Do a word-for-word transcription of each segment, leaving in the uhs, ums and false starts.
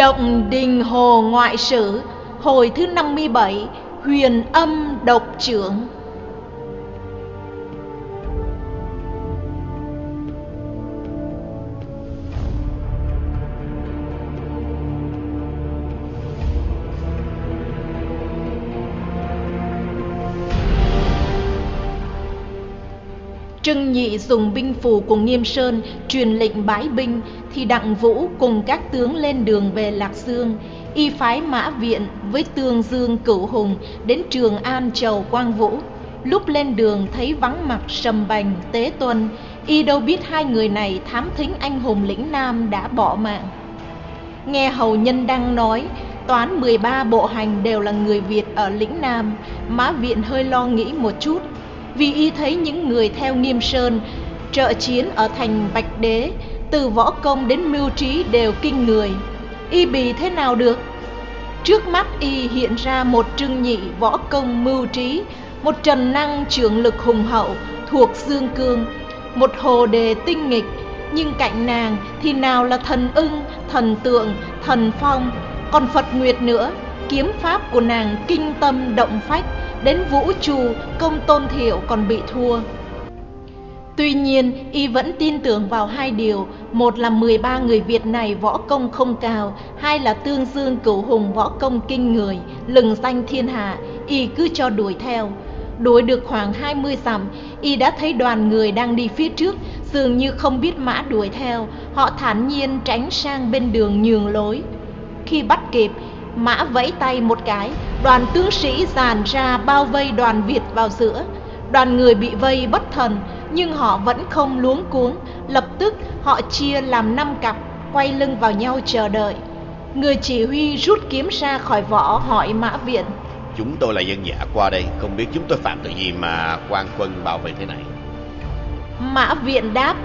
Động Đình Hồ Ngoại Sử, hồi thứ năm mươi bảy, Huyền Âm Độc Chưởng. Trưng Nhị dùng binh phù của Nghiêm Sơn truyền lệnh bãi binh, thì Đặng Vũ cùng các tướng lên đường về Lạc Dương. Y phái Mã Viện với Tương Dương Cửu Hùng đến Trường An chầu Quang Vũ. Lúc lên đường thấy vắng mặt Sầm Bành, Tế Tuân, y đâu biết hai người này thám thính anh hùng lĩnh Nam đã bỏ mạng. Nghe hầu nhân Đăng nói toán mười ba bộ hành đều là người Việt ở lĩnh Nam, Mã Viện hơi lo nghĩ một chút, vì y thấy những người theo Nghiêm Sơn trợ chiến ở thành Bạch Đế, từ võ công đến mưu trí đều kinh người. Y bì thế nào được? Trước mắt y hiện ra một Trưng Nhị võ công mưu trí, một Trần Năng trưởng lực hùng hậu thuộc Dương Cương, một Hồ Đề tinh nghịch, nhưng cạnh nàng thì nào là thần ưng, thần tượng, thần phong, còn Phật Nguyệt nữa. Kiếm pháp của nàng kinh tâm động phách, đến Vũ Trù, Công Tôn Thiệu còn bị thua. Tuy nhiên, y vẫn tin tưởng vào hai điều: một là mười ba người Việt này võ công không cao, hai là Tương Dương Cửu Hùng võ công kinh người, lừng danh thiên hạ. Y cứ cho đuổi theo. Đuổi được khoảng hai mươi dặm, y đã thấy đoàn người đang đi phía trước, dường như không biết Mã đuổi theo. Họ thản nhiên tránh sang bên đường nhường lối. Khi bắt kịp, Mã vẫy tay một cái, đoàn tướng sĩ dàn ra bao vây đoàn Việt vào giữa. Đoàn người bị vây bất thần, nhưng họ vẫn không luống cuống. Lập tức họ chia làm năm cặp, quay lưng vào nhau chờ đợi. Người chỉ huy rút kiếm ra khỏi vỏ, hỏi Mã Viện: Chúng tôi là dân dã qua đây, không biết chúng tôi phạm tội gì mà quan quân bảo vệ thế này? Mã Viện đáp: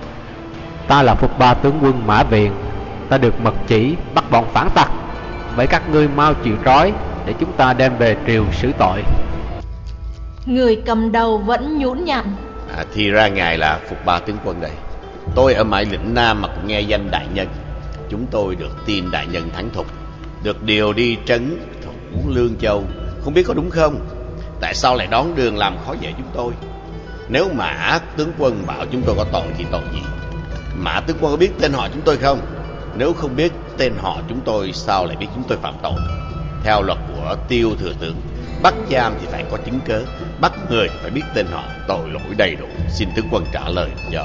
Ta là Phục Ba tướng quân Mã Viện, ta được mật chỉ bắt bọn phản tặc. Vậy các ngươi mau chịu trói để chúng ta đem về triều xử tội. Người cầm đầu vẫn nhũn nhặn: à, Thì ra ngài là Phục Ba tướng quân đây. Tôi ở mãi lĩnh Nam mà cũng nghe danh đại nhân. Chúng tôi được tin đại nhân thắng thục, được điều đi trấn thủ Lương Châu. Không biết có đúng không? Tại sao lại đón đường làm khó dễ chúng tôi? Nếu Mã tướng quân bảo chúng tôi có tội thì tội gì? Mã tướng quân có biết tên họ chúng tôi không? Nếu không biết tên họ chúng tôi, sao lại biết chúng tôi phạm tội? Theo luật của Tiêu thừa tướng, bắt giam thì phải có chứng cớ, bắt người thì phải biết tên họ, tội lỗi đầy đủ. Xin tướng quân trả lời cho.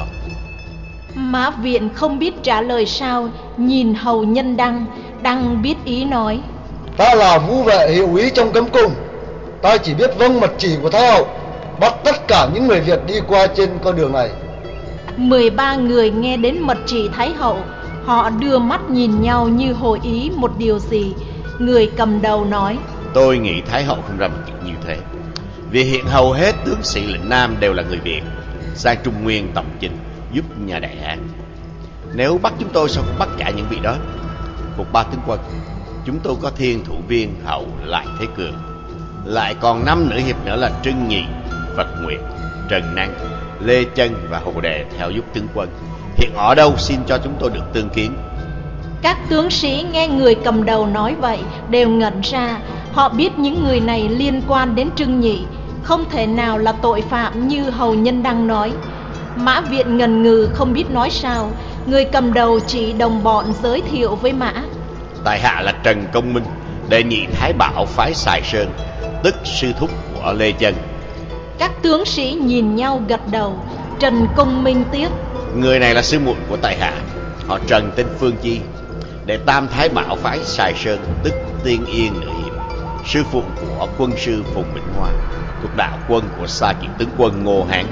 Mã Viện không biết trả lời sao, nhìn hầu nhân Đăng. Đăng biết ý nói: Ta là Vũ Vệ hiệu úy trong cấm cung, ta chỉ biết vâng mật chỉ của Thái hậu, bắt tất cả những người Việt đi qua trên con đường này. Mười ba người nghe đến mật chỉ Thái hậu, họ đưa mắt nhìn nhau như hội ý một điều gì. Người cầm đầu nói: Tôi nghĩ Thái hậu không ra một chuyện như thế, vì hiện hầu hết tướng sĩ lĩnh Nam đều là người Việt, sang Trung Nguyên tổng chinh giúp nhà Đại Hán. Nếu bắt chúng tôi, sao không bắt cả những vị đó? Phục Ba tướng quân, chúng tôi có Thiên Thủ Viên, Hậu, Lại Thế Cường, lại còn năm nữ hiệp nữa là Trưng Nhị, Phật Nguyệt, Trần Năng, Lê Chân và Hồ Đề theo giúp tướng quân. Hiện ở đâu, xin cho chúng tôi được tương kiến. Các tướng sĩ nghe người cầm đầu nói vậy đều ngẩn ra. Họ biết những người này liên quan đến Trưng Nhị, không thể nào là tội phạm như hầu nhân Đăng nói. Mã Viện ngần ngừ không biết nói sao. Người cầm đầu chỉ đồng bọn giới thiệu với Mã: Tại hạ là Trần Công Minh, đệ nhị Thái Bảo phái Sài Sơn, tức sư thúc của Lê Chân. Các tướng sĩ nhìn nhau gật đầu. Trần Công Minh tiếp: Người này là sư muội của tại hạ, họ Trần tên Phương Chi, đệ tam Thái Bảo phái Sài Sơn, tức Tiên Yên nữ hiệp, sư phụ của quân sư Phùng Vĩnh Hoa, thuộc đạo quân của Sa Kiệt tướng quân Ngô Hán.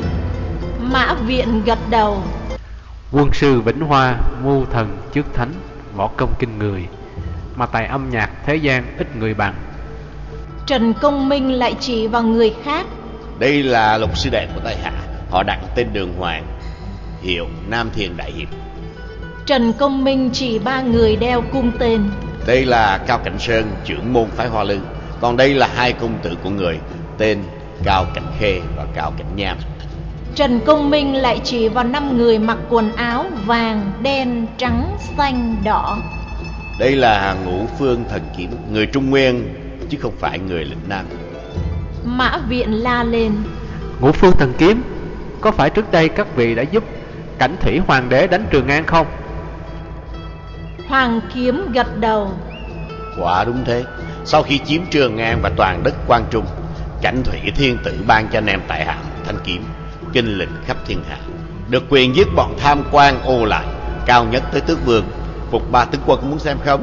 Mã Viện gật đầu: Quân sư Vĩnh Hoa mưu thần trước thánh, võ công kinh người, mà tài âm nhạc thế gian ít người bằng. Trần Công Minh lại chỉ vào người khác: Đây là lục sư đệ của tại hạ, họ Đặng tên Đường Hoàng, hiệu Nam Thiền Đại Hiệp. Trần Công Minh chỉ ba người đeo cung tên: Đây là Cao Cảnh Sơn, trưởng môn phái Hoa Lư. Còn đây là hai công tử của người, tên Cao Cảnh Khê và Cao Cảnh Nham. Trần Công Minh lại chỉ vào năm người mặc quần áo vàng, đen, trắng, xanh, đỏ. Đây là Ngũ Phương Thần Kiếm, người Trung Nguyên chứ không phải người lĩnh Nam. Mã Viện la lên. Ngũ Phương Thần Kiếm, có phải trước đây các vị đã giúp Cảnh Thủy Hoàng đế đánh Trường An không? Hoàng Kiếm gật đầu. Quả đúng thế. Sau khi chiếm Trường An và toàn đất Quan Trung, Cảnh Thủy Thiên Tử ban cho anh em tại hạng thanh kiếm, kinh lịch khắp thiên hạ, được quyền giết bọn tham quan ô lại, cao nhất tới tước vương. Phục Ba tướng quân muốn xem không?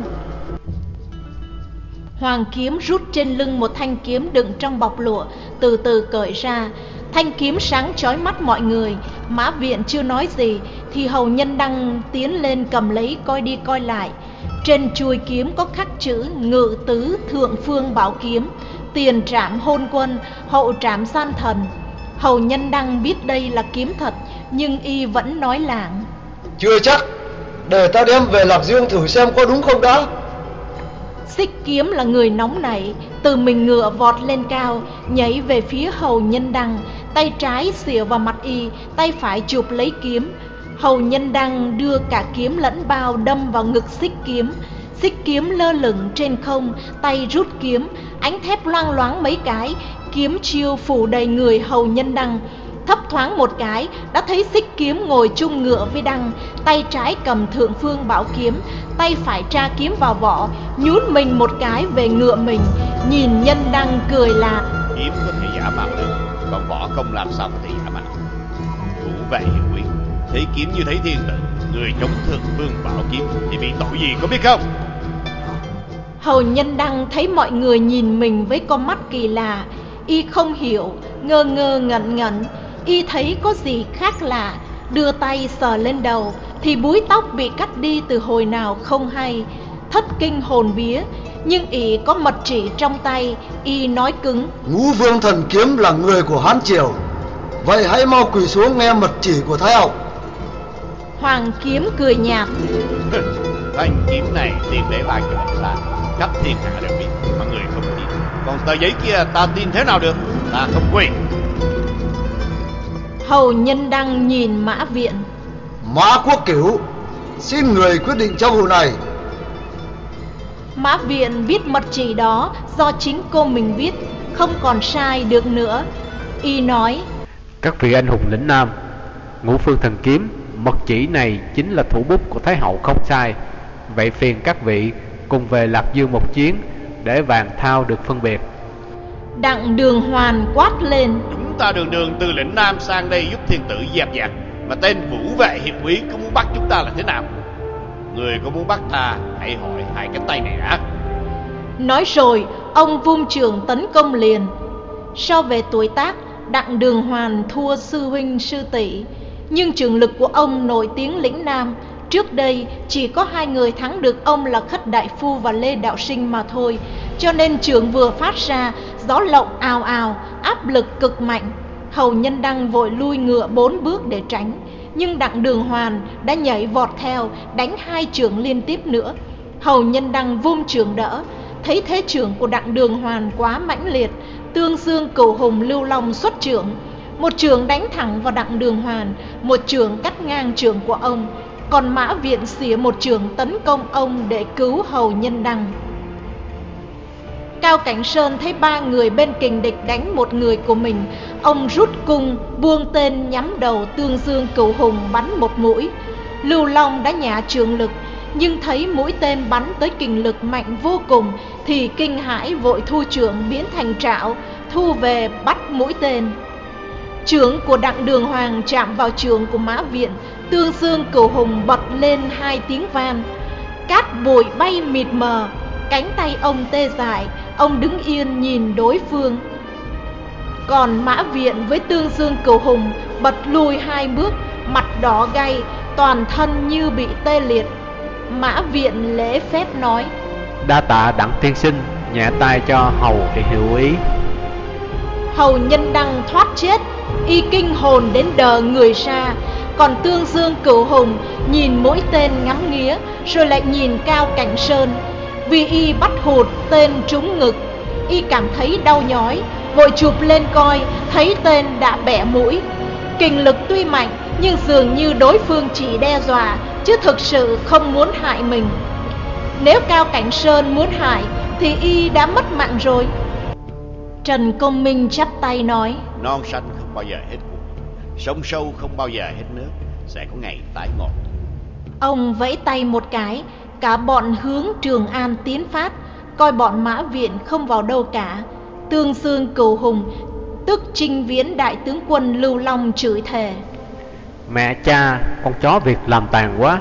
Hoàng Kiếm rút trên lưng một thanh kiếm đựng trong bọc lụa, từ từ cởi ra. Thanh kiếm sáng chói mắt mọi người. Mã Viện chưa nói gì thì hầu nhân đăng tiến lên cầm lấy coi đi coi lại. Trên chuôi kiếm có khắc chữ Ngự Tứ Thượng Phương Bảo Kiếm, tiền trảm hôn quân, hậu trảm san thần. Hầu nhân đăng biết đây là kiếm thật, nhưng y vẫn nói lảng. Chưa chắc, để ta đem về Lạc Dương thử xem có đúng không đã. Xích Kiếm là người nóng nảy, từ mình ngựa vọt lên cao, nhảy về phía hầu nhân đăng, tay trái xỉa vào mặt y, tay phải chụp lấy kiếm. Hầu nhân đăng đưa cả kiếm lẫn bao đâm vào ngực Xích Kiếm. Xích Kiếm lơ lửng trên không, tay rút kiếm, ánh thép loang loáng mấy cái, kiếm chiêu phủ đầy người hầu nhân đăng. Thấp thoáng một cái đã thấy Xích Kiếm ngồi chung ngựa với đăng, tay trái cầm Thượng Phương Bảo Kiếm, tay phải tra kiếm vào vỏ, nhún mình một cái về ngựa mình, nhìn nhân đăng cười là: Kiếm có thể giả mạo được, còn võ không làm sao có thể giả mạo. Thủ vệ hiền quý, thấy kiếm như thấy thiên tử, người chống Thượng Phương Bảo Kiếm thì bị tội gì có biết không? Hầu nhân đăng thấy mọi người nhìn mình với con mắt kỳ lạ, y không hiểu, ngơ ngơ ngẩn ngẩn. Y thấy có gì khác lạ, đưa tay sờ lên đầu thì búi tóc bị cắt đi từ hồi nào không hay. Thất kinh hồn vía, nhưng y có mật chỉ trong tay, y nói cứng: Ngũ Vương Thần Kiếm là người của Hán Triều, vậy hãy mau quỳ xuống nghe mật chỉ của Thái hậu. Hoàng Kiếm cười nhạt: Thanh kiếm này tiền đế ban cho ta, khắp thiên hạ đều biết mà người không tin. Còn tờ giấy kia ta tin thế nào được, ta không quỳ. Hầu nhân đăng nhìn Mã Viện: Mã Quốc Cửu, xin người quyết định trong vụ này. Mã Viện viết mật chỉ đó do chính cô mình viết, không còn sai được nữa. Y nói: Các vị anh hùng lĩnh Nam, Ngũ Phương Thần Kiếm, mật chỉ này chính là thủ bút của Thái hậu không sai. Vậy phiền các vị cùng về Lạc Dương một chuyến để Vàng Thao được phân biệt. Đặng Đường Hoàn quát lên: Chúng ta đường đường từ lĩnh Nam sang đây giúp thiên tử dẹp dẹp, mà tên Vũ Vệ hiệp úy có muốn bắt chúng ta là thế nào? Người có muốn bắt ta hãy hỏi hai cái tay này đã. Nói rồi ông vung trường tấn công liền. So về tuổi tác, Đặng Đường Hoàn thua sư huynh sư tỷ, nhưng trường lực của ông nổi tiếng lĩnh Nam. Trước đây chỉ có hai người thắng được ông là Khất Đại Phu và Lê Đạo Sinh mà thôi, cho nên trường vừa phát ra, gió lộng ào ào, áp lực cực mạnh. Hầu nhân đăng vội lui ngựa bốn bước để tránh, nhưng Đặng Đường Hoàn đã nhảy vọt theo, đánh hai chưởng liên tiếp nữa. Hầu nhân đăng vung chưởng đỡ, thấy thế chưởng của Đặng Đường Hoàn quá mãnh liệt, Tương Dương Cửu Hùng Lưu Long xuất chưởng, một chưởng đánh thẳng vào Đặng Đường Hoàn, một chưởng cắt ngang chưởng của ông. Còn Mã Viện xỉa một chưởng tấn công ông để cứu hầu nhân đăng. Cao Cảnh Sơn thấy ba người bên kình địch đánh một người của mình, ông rút cung buông tên nhắm đầu Tương Dương Cửu Hùng bắn một mũi. Lưu Long đã nhả trường lực, nhưng thấy mũi tên bắn tới kình lực mạnh vô cùng thì kinh hãi vội thu chưởng biến thành trảo, thu về bắt mũi tên. Chưởng của Đặng Đường Hoàng chạm vào chưởng của Mã Viện, Tương Dương Cửu Hùng bật lên hai tiếng van, cát bụi bay mịt mờ, cánh tay ông tê dại, ông đứng yên nhìn đối phương. Còn Mã Viện với Tương Dương Cửu Hùng bật lùi hai bước, mặt đỏ gay, toàn thân như bị tê liệt. Mã Viện lễ phép nói: Đa tạ Đặng tiên sinh nhẹ tay cho hầu để hiểu ý. Hầu nhân đăng thoát chết, y kinh hồn đến đờ người ra. Còn Tương Dương Cửu Hùng nhìn mũi tên ngắm nghía, rồi lại nhìn Cao Cảnh Sơn. Vì y bắt hụt tên trúng ngực, y cảm thấy đau nhói, vội chụp lên coi, thấy tên đã bẻ mũi. Kình lực tuy mạnh, nhưng dường như đối phương chỉ đe dọa, chứ thực sự không muốn hại mình. Nếu Cao Cảnh Sơn muốn hại thì y đã mất mạng rồi. Trần Công Minh chắp tay nói: Non xanh không bao giờ hết cuộc, sông sâu không bao giờ hết nước, sẽ có ngày tái ngộ. Ông vẫy tay một cái, cả bọn hướng Trường An tiến phát, coi bọn Mã Viện không vào đâu cả. Tương Dương Cửu Hùng, tức Trinh Viễn đại tướng quân Lưu Long, chửi thề: Mẹ cha, con chó Việt làm tàn quá.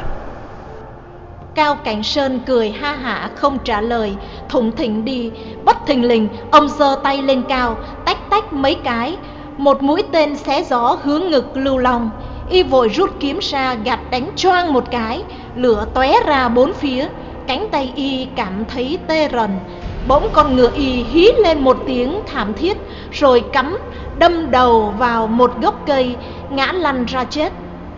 Cao Cảnh Sơn cười ha hả không trả lời, thủng thỉnh đi. Bất thình lình, ông giơ tay lên cao, tách tách mấy cái, một mũi tên xé gió hướng ngực Lưu Long. Y vội rút kiếm ra gạt đánh choang một cái, lửa tóe ra bốn phía. Cánh tay y cảm thấy tê rần. Bỗng con ngựa y hí lên một tiếng thảm thiết, rồi cắm đâm đầu vào một gốc cây, ngã lăn ra chết.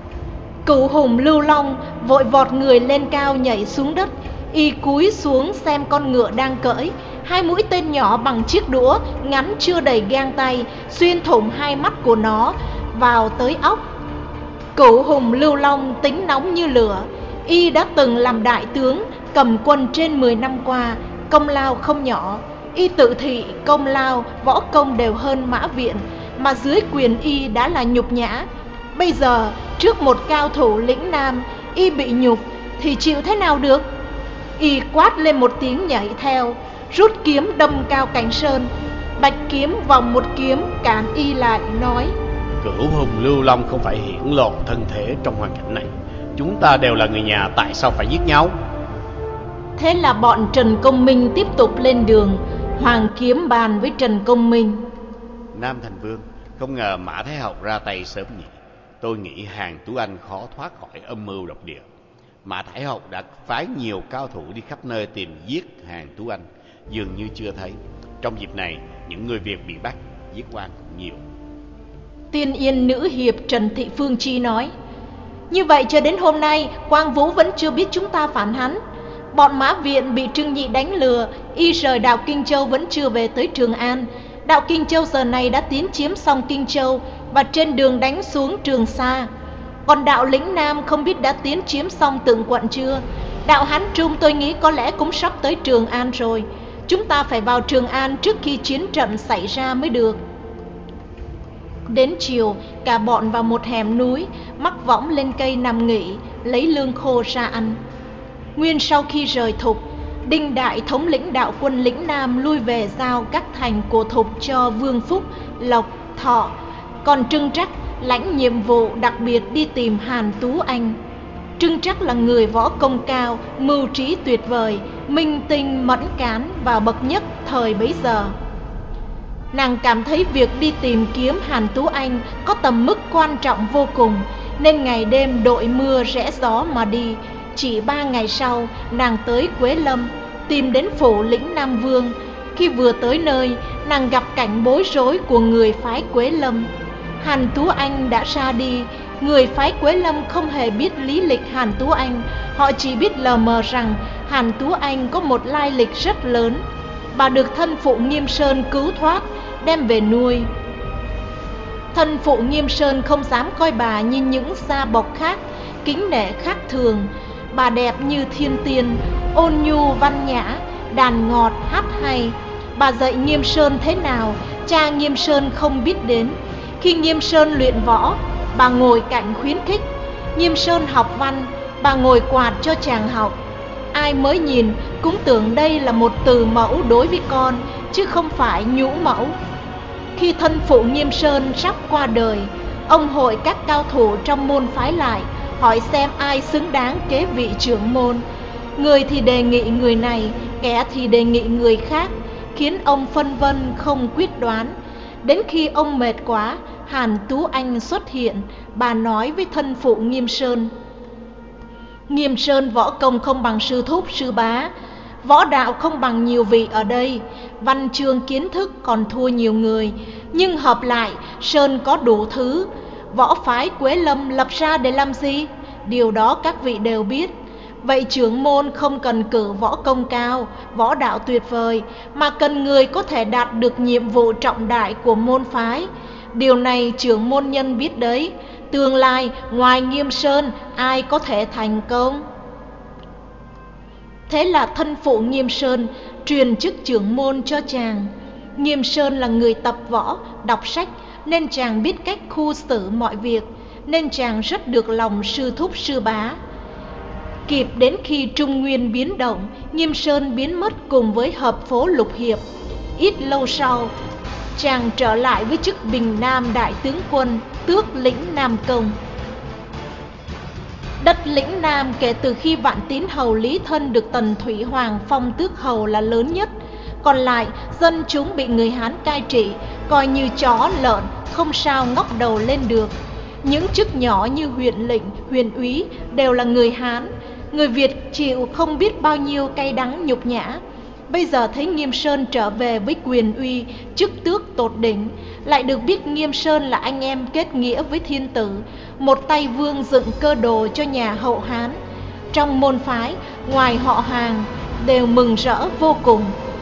Cửu Hùng Lưu Long vội vọt người lên cao nhảy xuống đất. Y cúi xuống xem con ngựa đang cưỡi. Hai mũi tên nhỏ bằng chiếc đũa ngắn chưa đầy gang tay xuyên thủng hai mắt của nó vào tới óc. Cửu Hùng Lưu Long tính nóng như lửa. Y đã từng làm đại tướng, cầm quân trên mười năm qua, công lao không nhỏ. Y tự thị công lao võ công đều hơn Mã Viện, mà dưới quyền y đã là nhục nhã. Bây giờ trước một cao thủ lĩnh Nam, y bị nhục thì chịu thế nào được? Y quát lên một tiếng nhảy theo, rút kiếm đâm Cao Cảnh Sơn. Bạch kiếm vòng một kiếm cản y lại, nói: Cửu Hùng Lưu Long không phải hiển lộ thân thế trong hoàn cảnh này. Chúng ta đều là người nhà, tại sao phải giết nhau? Thế là bọn Trần Công Minh tiếp tục lên đường. Hoàng Kiếm bàn với Trần Công Minh: Nam Thành Vương, không ngờ Mã Thái Hậu ra tay sớm nhỉ. Tôi nghĩ Hàn Tú Anh khó thoát khỏi âm mưu độc địa. Mã Thái Hậu đã phái nhiều cao thủ đi khắp nơi tìm giết Hàn Tú Anh, dường như chưa thấy. Trong dịp này, những người Việt bị bắt, giết oan cũng nhiều. Tiên Yên nữ hiệp Trần Thị Phương Chi nói: Như vậy cho đến hôm nay, Quang Vũ vẫn chưa biết chúng ta phản hắn. Bọn Mã Viện bị Trương Nhị đánh lừa, y rời đảo Kinh Châu vẫn chưa về tới Trường An. Đạo Kinh Châu giờ này đã tiến chiếm xong Kinh Châu và trên đường đánh xuống Trường Sa. Còn đạo lĩnh Nam không biết đã tiến chiếm xong Tượng Quận chưa. Đạo Hán Trung tôi nghĩ có lẽ cũng sắp tới Trường An rồi. Chúng ta phải vào Trường An trước khi chiến trận xảy ra mới được. Đến chiều, cả bọn vào một hẻm núi, mắc võng lên cây nằm nghỉ, lấy lương khô ra ăn. Nguyên sau khi rời Thục, Đinh Đại thống lĩnh đạo quân lĩnh Nam lui về giao các thành của Thục cho Vương Phúc, Lộc, Thọ. Còn Trưng Trắc lãnh nhiệm vụ đặc biệt đi tìm Hàn Tú Anh. Trưng Trắc là người võ công cao, mưu trí tuyệt vời, minh tinh mẫn cán và bậc nhất thời bấy giờ. Nàng cảm thấy việc đi tìm kiếm Hàn Tú Anh có tầm mức quan trọng vô cùng, nên ngày đêm đội mưa rẽ gió mà đi. Chỉ ba ngày sau, nàng tới Quế Lâm, tìm đến phủ lĩnh Nam Vương. Khi vừa tới nơi, nàng gặp cảnh bối rối của người phái Quế Lâm. Hàn Tú Anh đã ra đi. Người phái Quế Lâm không hề biết lý lịch Hàn Tú Anh. Họ chỉ biết lờ mờ rằng Hàn Tú Anh có một lai lịch rất lớn. Bà được thân phụ Nghiêm Sơn cứu thoát, đem về nuôi. Thân phụ Nghiêm Sơn không dám coi bà như những gia bộc khác, kính nể khác thường. Bà đẹp như thiên tiên, ôn nhu văn nhã, đàn ngọt hát hay. Bà dạy Nghiêm Sơn thế nào, cha Nghiêm Sơn không biết đến. Khi Nghiêm Sơn luyện võ, bà ngồi cạnh khuyến khích. Nghiêm Sơn học văn, bà ngồi quạt cho chàng học. Ai mới nhìn cũng tưởng đây là một từ mẫu đối với con, chứ không phải nhũ mẫu. Khi thân phụ Nghiêm Sơn sắp qua đời, ông hội các cao thủ trong môn phái lại, hỏi xem ai xứng đáng kế vị trưởng môn. Người thì đề nghị người này, kẻ thì đề nghị người khác, khiến ông phân vân không quyết đoán. Đến khi ông mệt quá, Hàn Tú Anh xuất hiện. Bà nói với thân phụ Nghiêm Sơn: Nghiêm Sơn võ công không bằng sư thúc sư bá, võ đạo không bằng nhiều vị ở đây, văn chương kiến thức còn thua nhiều người, nhưng hợp lại Sơn có đủ thứ. Võ phái Quế Lâm lập ra để làm gì? Điều đó các vị đều biết. Vậy trưởng môn không cần cử võ công cao, võ đạo tuyệt vời, mà cần người có thể đạt được nhiệm vụ trọng đại của môn phái. Điều này trưởng môn nhân biết đấy. Tương lai ngoài Nghiêm Sơn ai có thể thành công? Thế là thân phụ Nghiêm Sơn truyền chức trưởng môn cho chàng. Nghiêm Sơn là người tập võ, đọc sách, nên chàng biết cách khu xử mọi việc, nên chàng rất được lòng sư thúc sư bá. Kịp đến khi Trung Nguyên biến động, Nghiêm Sơn biến mất cùng với hợp phố Lục Hiệp. Ít lâu sau, chàng trở lại với chức Bình Nam đại tướng quân, tước lĩnh Nam Công. Đất lĩnh Nam kể từ khi Vạn Tín hầu Lý Thân được Tần Thủy Hoàng phong tước hầu là lớn nhất. Còn lại, dân chúng bị người Hán cai trị, coi như chó lợn, không sao ngóc đầu lên được. Những chức nhỏ như huyện lệnh, huyện úy đều là người Hán. Người Việt chịu không biết bao nhiêu cay đắng nhục nhã. Bây giờ thấy Nghiêm Sơn trở về với quyền uy, chức tước tột đỉnh, lại được biết Nghiêm Sơn là anh em kết nghĩa với thiên tử, một tay vương dựng cơ đồ cho nhà hậu Hán. Trong môn phái, ngoài họ hàng, đều mừng rỡ vô cùng.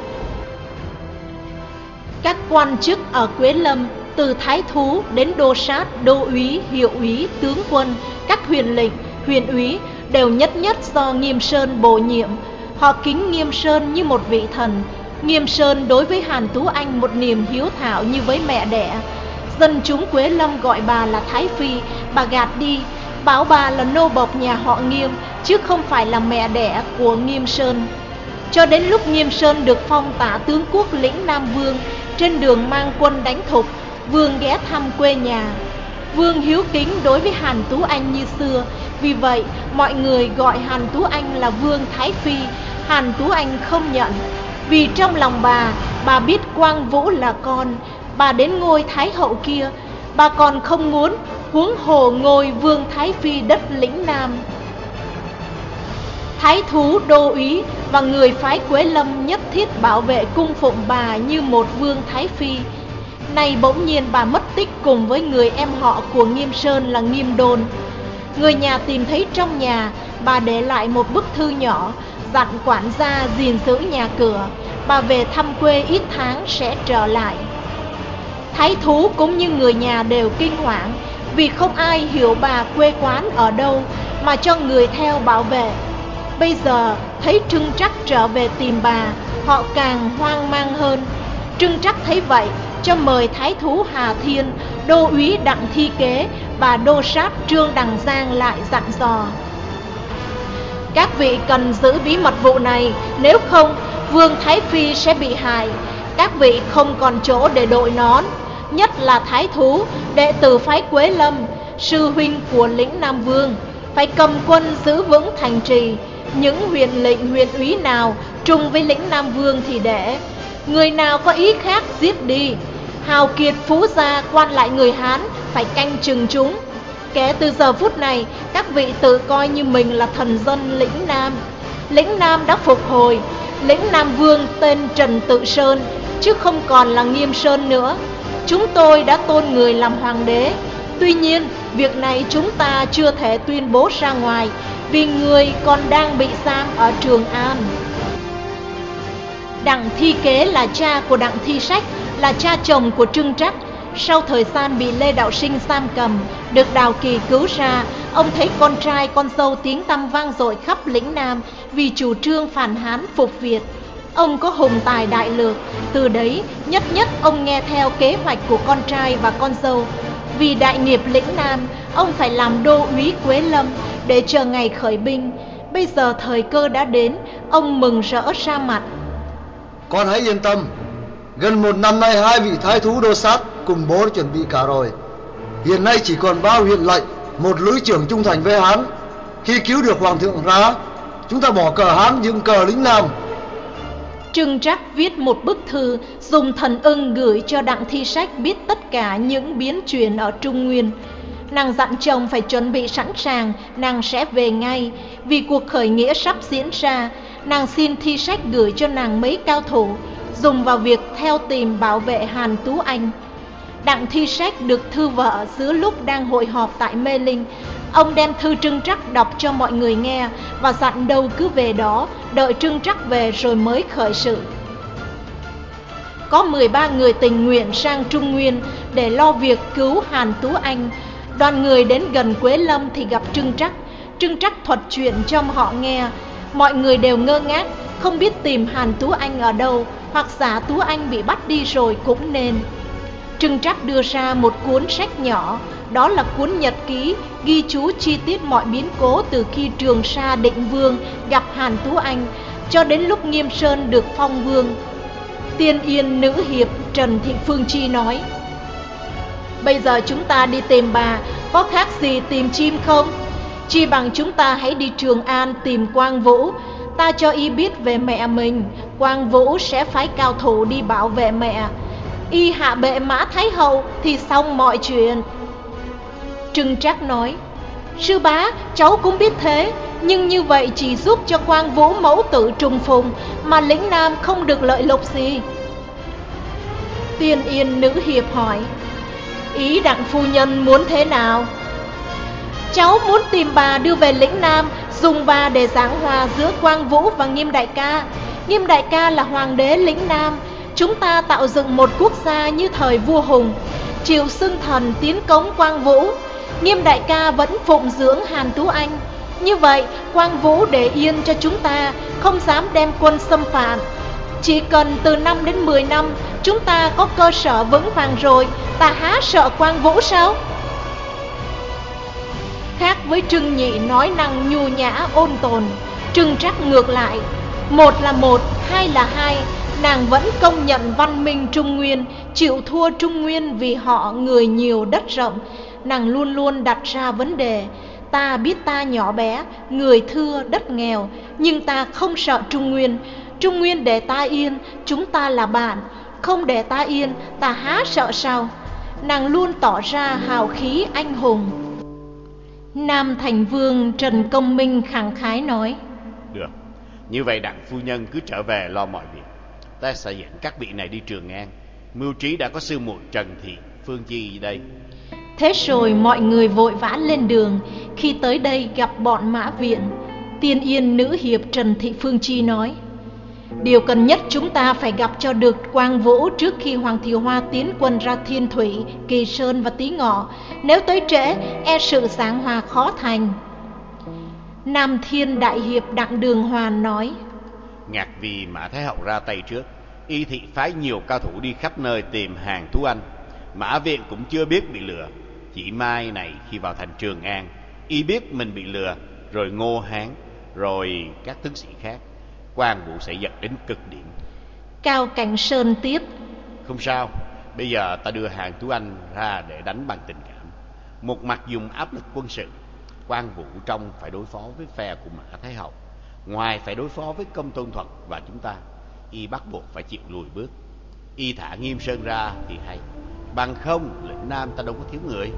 Các quan chức ở Quế Lâm, từ thái thú đến đô sát, đô úy, hiệu úy, tướng quân, các huyền lệnh, huyền úy đều nhất nhất do Nghiêm Sơn bổ nhiệm. Họ kính Nghiêm Sơn như một vị thần. Nghiêm Sơn đối với Hàn Tú Anh một niềm hiếu thảo như với mẹ đẻ. Dân chúng Quế Lâm gọi bà là Thái Phi, bà gạt đi, bảo bà là nô bộc nhà họ Nghiêm, chứ không phải là mẹ đẻ của Nghiêm Sơn. Cho đến lúc Nghiêm Sơn được phong tả tướng quốc lĩnh Nam Vương, trên đường mang quân đánh Thục, Vương ghé thăm quê nhà. Vương hiếu kính đối với Hàn Tú Anh như xưa, vì vậy mọi người gọi Hàn Tú Anh là Vương Thái Phi. Hàn Tú Anh không nhận, vì trong lòng bà, bà biết Quang Vũ là con, bà đến ngôi Thái hậu kia, bà còn không muốn, huống hồ ngôi Vương Thái Phi đất lĩnh Nam. Thái thú, đô úy và người phái Quế Lâm nhất thiết bảo vệ cung phụng bà như một Vương Thái Phi. Nay bỗng nhiên bà mất tích cùng với người em họ của Nghiêm Sơn là Nghiêm Đôn. Người nhà tìm thấy trong nhà, bà để lại một bức thư nhỏ, dặn quản gia gìn giữ nhà cửa. Bà về thăm quê ít tháng sẽ trở lại. Thái thú cũng như người nhà đều kinh hoảng, vì không ai hiểu bà quê quán ở đâu mà cho người theo bảo vệ. Bây giờ thấy Trưng Trắc trở về tìm bà, họ càng hoang mang hơn. Trưng Trắc thấy vậy, cho mời thái thú Hà Thiên, đô úy Đặng Thi Kế, bà đô sát Trương Đằng Giang lại dặn dò: các vị cần giữ bí mật vụ này, nếu không Vương Thái Phi sẽ bị hại. Các vị không còn chỗ để đội nón, nhất là thái thú, đệ tử phái Quế Lâm, sư huynh của lĩnh Nam Vương, phải cầm quân giữ vững thành trì. Những huyền lệnh huyền úy nào trùng với lĩnh Nam Vương thì để, người nào có ý khác giết đi. Hào kiệt phú gia quan lại người Hán phải canh chừng chúng. Kể từ giờ phút này, các vị tự coi như mình là thần dân lĩnh Nam. Lĩnh Nam đã phục hồi, lĩnh Nam Vương tên Trần Tự Sơn, chứ không còn là Nghiêm Sơn nữa. Chúng tôi đã tôn người làm hoàng đế. Tuy nhiên, việc này chúng ta chưa thể tuyên bố ra ngoài, vì người còn đang bị giam ở Trường An. Đặng Thi Kế là cha của Đặng Thi Sách, là cha chồng của Trưng Trắc. Sau thời gian bị Lê Đạo Sinh giam cầm, được Đào Kỳ cứu ra, ông thấy con trai con dâu tiếng tăm vang dội khắp lĩnh Nam vì chủ trương phản Hán phục Việt. Ông có hùng tài đại lược, từ đấy nhất nhất ông nghe theo kế hoạch của con trai và con dâu. Vì đại nghiệp lĩnh Nam, ông phải làm đô úy Quế Lâm để chờ ngày khởi binh. Bây giờ thời cơ đã đến, ông mừng rỡ ra mặt: con hãy yên tâm, gần một năm nay hai vị thái thú đô sát cùng bố đã chuẩn bị cả rồi. Hiện nay chỉ còn ba huyện lệnh, một lưỡi trưởng trung thành với Hán. Khi cứu được hoàng thượng ra, chúng ta bỏ cờ Hán dựng cờ lĩnh Nam. Trưng Trắc viết một bức thư dùng thần ưng gửi cho Đặng Thi Sách biết tất cả những biến chuyển ở Trung Nguyên. Nàng dặn chồng phải chuẩn bị sẵn sàng, nàng sẽ về ngay. Vì cuộc khởi nghĩa sắp diễn ra, nàng xin Thi Sách gửi cho nàng mấy cao thủ dùng vào việc theo tìm bảo vệ Hàn Tú Anh. Đặng Thi Sách được thư vợ giữa lúc đang hội họp tại Mê Linh. Ông đem thư Trưng Trắc đọc cho mọi người nghe và dặn đâu cứ về đó, đợi Trưng Trắc về rồi mới khởi sự. Có mười ba người tình nguyện sang Trung Nguyên để lo việc cứu Hàn Tú Anh. Đoàn người đến gần Quế Lâm thì gặp Trưng Trắc. Trưng Trắc thuật chuyện cho họ nghe. Mọi người đều ngơ ngác, không biết tìm Hàn Tú Anh ở đâu, hoặc giả Tú Anh bị bắt đi rồi cũng nên. Trưng Trắc đưa ra một cuốn sách nhỏ, đó là cuốn nhật ký ghi chú chi tiết mọi biến cố từ khi Trường Sa Định Vương gặp Hàn Tú Anh cho đến lúc Nghiêm Sơn được phong vương. Tiên Yên nữ hiệp Trần Thị Phương Chi nói: bây giờ chúng ta đi tìm bà có khác gì tìm chim không? Chi bằng chúng ta hãy đi Trường An tìm Quang Vũ. Ta cho y biết về mẹ mình, Quang Vũ sẽ phái cao thủ đi bảo vệ mẹ. Y hạ bệ Mã Thái Hậu thì xong mọi chuyện. Trưng Trắc nói: sư bá, cháu cũng biết thế, nhưng như vậy chỉ giúp cho Quang Vũ mẫu tử trùng phùng, mà lĩnh Nam không được lợi lộc gì. Tiên Yên nữ hiệp hỏi: ý Đặng phu nhân muốn thế nào? Cháu muốn tìm bà đưa về lĩnh Nam, dùng bà để giảng hòa giữa Quang Vũ và Nghiêm đại ca. Nghiêm đại ca là hoàng đế lĩnh Nam, chúng ta tạo dựng một quốc gia như thời vua Hùng, triều xưng thần tiến cống Quang Vũ. Nghiêm đại ca vẫn phụng dưỡng Hàn Tú Anh. Như vậy Quang Vũ để yên cho chúng ta, không dám đem quân xâm phạm. Chỉ cần từ năm đến mười năm, chúng ta có cơ sở vững vàng rồi, ta há sợ Quang Vũ sao? Khác với Trưng Nhị nói năng nhu nhã ôn tồn, Trưng Trắc ngược lại. Một là một, hai là hai. Nàng vẫn công nhận văn minh Trung Nguyên, chịu thua Trung Nguyên vì họ người nhiều đất rộng. Nàng luôn luôn đặt ra vấn đề: ta biết ta nhỏ bé, người thưa đất nghèo, nhưng ta không sợ Trung Nguyên. Trung Nguyên để ta yên, chúng ta là bạn. Không để ta yên, ta há sợ sao? Nàng luôn tỏ ra hào khí anh hùng. Nam Thành Vương Trần Công Minh khẳng khái nói: được, như vậy Đặng phu nhân cứ trở về lo mọi việc. Ta sẽ dẫn các vị này đi Trường An. Mưu trí đã có sư muội Trần Thị Phương Chi đây. Thế rồi mọi người vội vã lên đường. Khi tới đây gặp bọn Mã Viện, Tiên Yên nữ hiệp Trần Thị Phương Chi nói: điều cần nhất chúng ta phải gặp cho được Quang Vũ trước khi Hoàng Thiều Hoa tiến quân ra Thiên Thủy, Kỳ Sơn và Tý Ngọ. Nếu tới trễ, e sự giảng hòa khó thành. Nam Thiên đại hiệp Đặng Đường Hoàn nói: ngạc vì Mã Thái Hậu ra tay trước, y thị phái nhiều cao thủ đi khắp nơi tìm Hàn Tú Anh. Mã Viện cũng chưa biết bị lừa. Chỉ mai này khi vào thành Trường An, y biết mình bị lừa, rồi Ngô Hán, rồi các tướng sĩ khác, Quang Vũ sẽ giận đến cực điểm. Cao Cảnh Sơn tiếp: không sao, bây giờ ta đưa Hàn Tú Anh ra để đánh bằng tình cảm. Một mặt dùng áp lực quân sự, Quang Vũ trong phải đối phó với phe của Mã Thái Hậu, ngoài phải đối phó với Công Tôn Thuật và chúng ta, y bắt buộc phải chịu lùi bước. Y thả Nghiêm Sơn ra thì hay, bằng không lĩnh Nam ta đâu có thiếu người.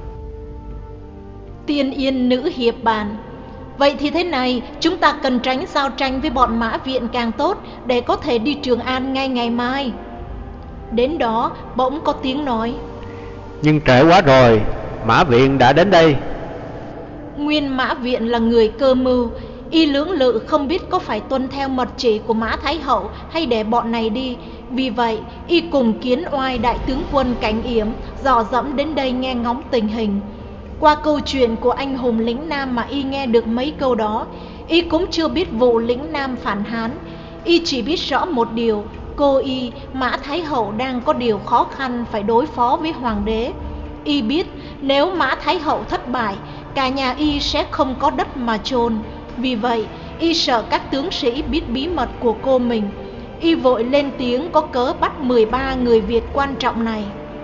Tiên Yên nữ hiệp bàn: vậy thì thế này, chúng ta cần tránh giao tranh với bọn Mã Viện càng tốt, để có thể đi Trường An ngay ngày mai. Đến đó bỗng có tiếng nói: nhưng trễ quá rồi, Mã Viện đã đến đây. Nguyên Mã Viện là người cơ mưu, y lưỡng lự không biết có phải tuân theo mật chỉ của Mã Thái Hậu hay để bọn này đi. Vì vậy y cùng Kiến Oai đại tướng quân Cảnh Yểm dò dẫm đến đây nghe ngóng tình hình. Qua câu chuyện của anh hùng lĩnh Nam mà y nghe được mấy câu đó, y cũng chưa biết vụ lĩnh Nam phản Hán. Y chỉ biết rõ một điều: cô y Mã Thái Hậu đang có điều khó khăn phải đối phó với hoàng đế. Y biết nếu Mã Thái Hậu thất bại, cả nhà y sẽ không có đất mà chôn. Vì vậy y sợ các tướng sĩ biết bí mật của cô mình. Y vội lên tiếng có cớ bắt mười ba người Việt quan trọng này.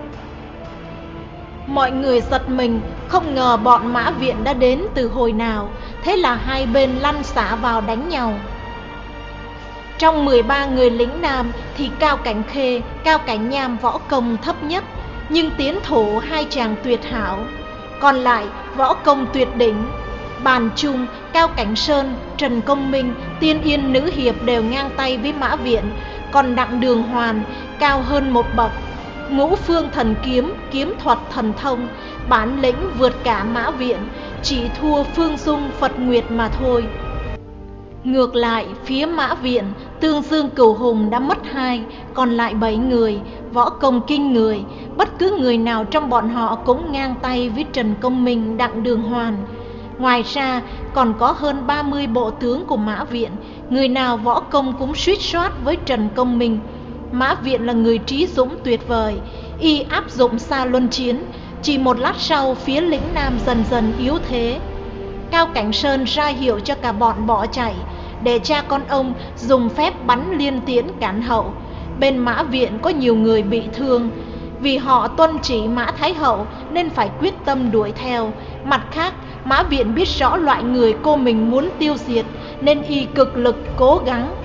Mọi người giật mình, không ngờ bọn Mã Viện đã đến từ hồi nào. Thế là hai bên lăn xả vào đánh nhau. Trong mười ba người lính Nam thì Cao Cảnh Khê, Cao Cảnh Nham võ công thấp nhất, nhưng tiến thủ hai chàng tuyệt hảo. Còn lại võ công tuyệt đỉnh. Bàn Trung, Cao Cảnh Sơn, Trần Công Minh, Tiên Yên nữ hiệp đều ngang tay với Mã Viện. Còn Đặng Đường Hoàn cao hơn một bậc. Ngũ phương thần kiếm, kiếm thuật thần thông, bản lĩnh vượt cả Mã Viện, chỉ thua Phương Dung Phật Nguyệt mà thôi. Ngược lại phía Mã Viện, Tương Dương Cửu Hùng đã mất hai, còn lại bảy người, võ công kinh người. Bất cứ người nào trong bọn họ cũng ngang tay với Trần Công Minh, Đặng Đường Hoàn. Ngoài ra còn có hơn ba mươi bộ tướng của Mã Viện, người nào võ công cũng suýt soát với Trần Công Minh. Mã Viện là người trí dũng tuyệt vời, y áp dụng xa luân chiến. Chỉ một lát sau, phía lĩnh Nam dần dần yếu thế. Cao Cảnh Sơn ra hiệu cho cả bọn bỏ chạy, để cha con ông dùng phép bắn liên tiễn cản hậu. Bên Mã Viện có nhiều người bị thương, vì họ tuân chỉ Mã Thái Hậu nên phải quyết tâm đuổi theo. Mặt khác, Mã Viện biết rõ loại người cô mình muốn tiêu diệt, nên y cực lực cố gắng.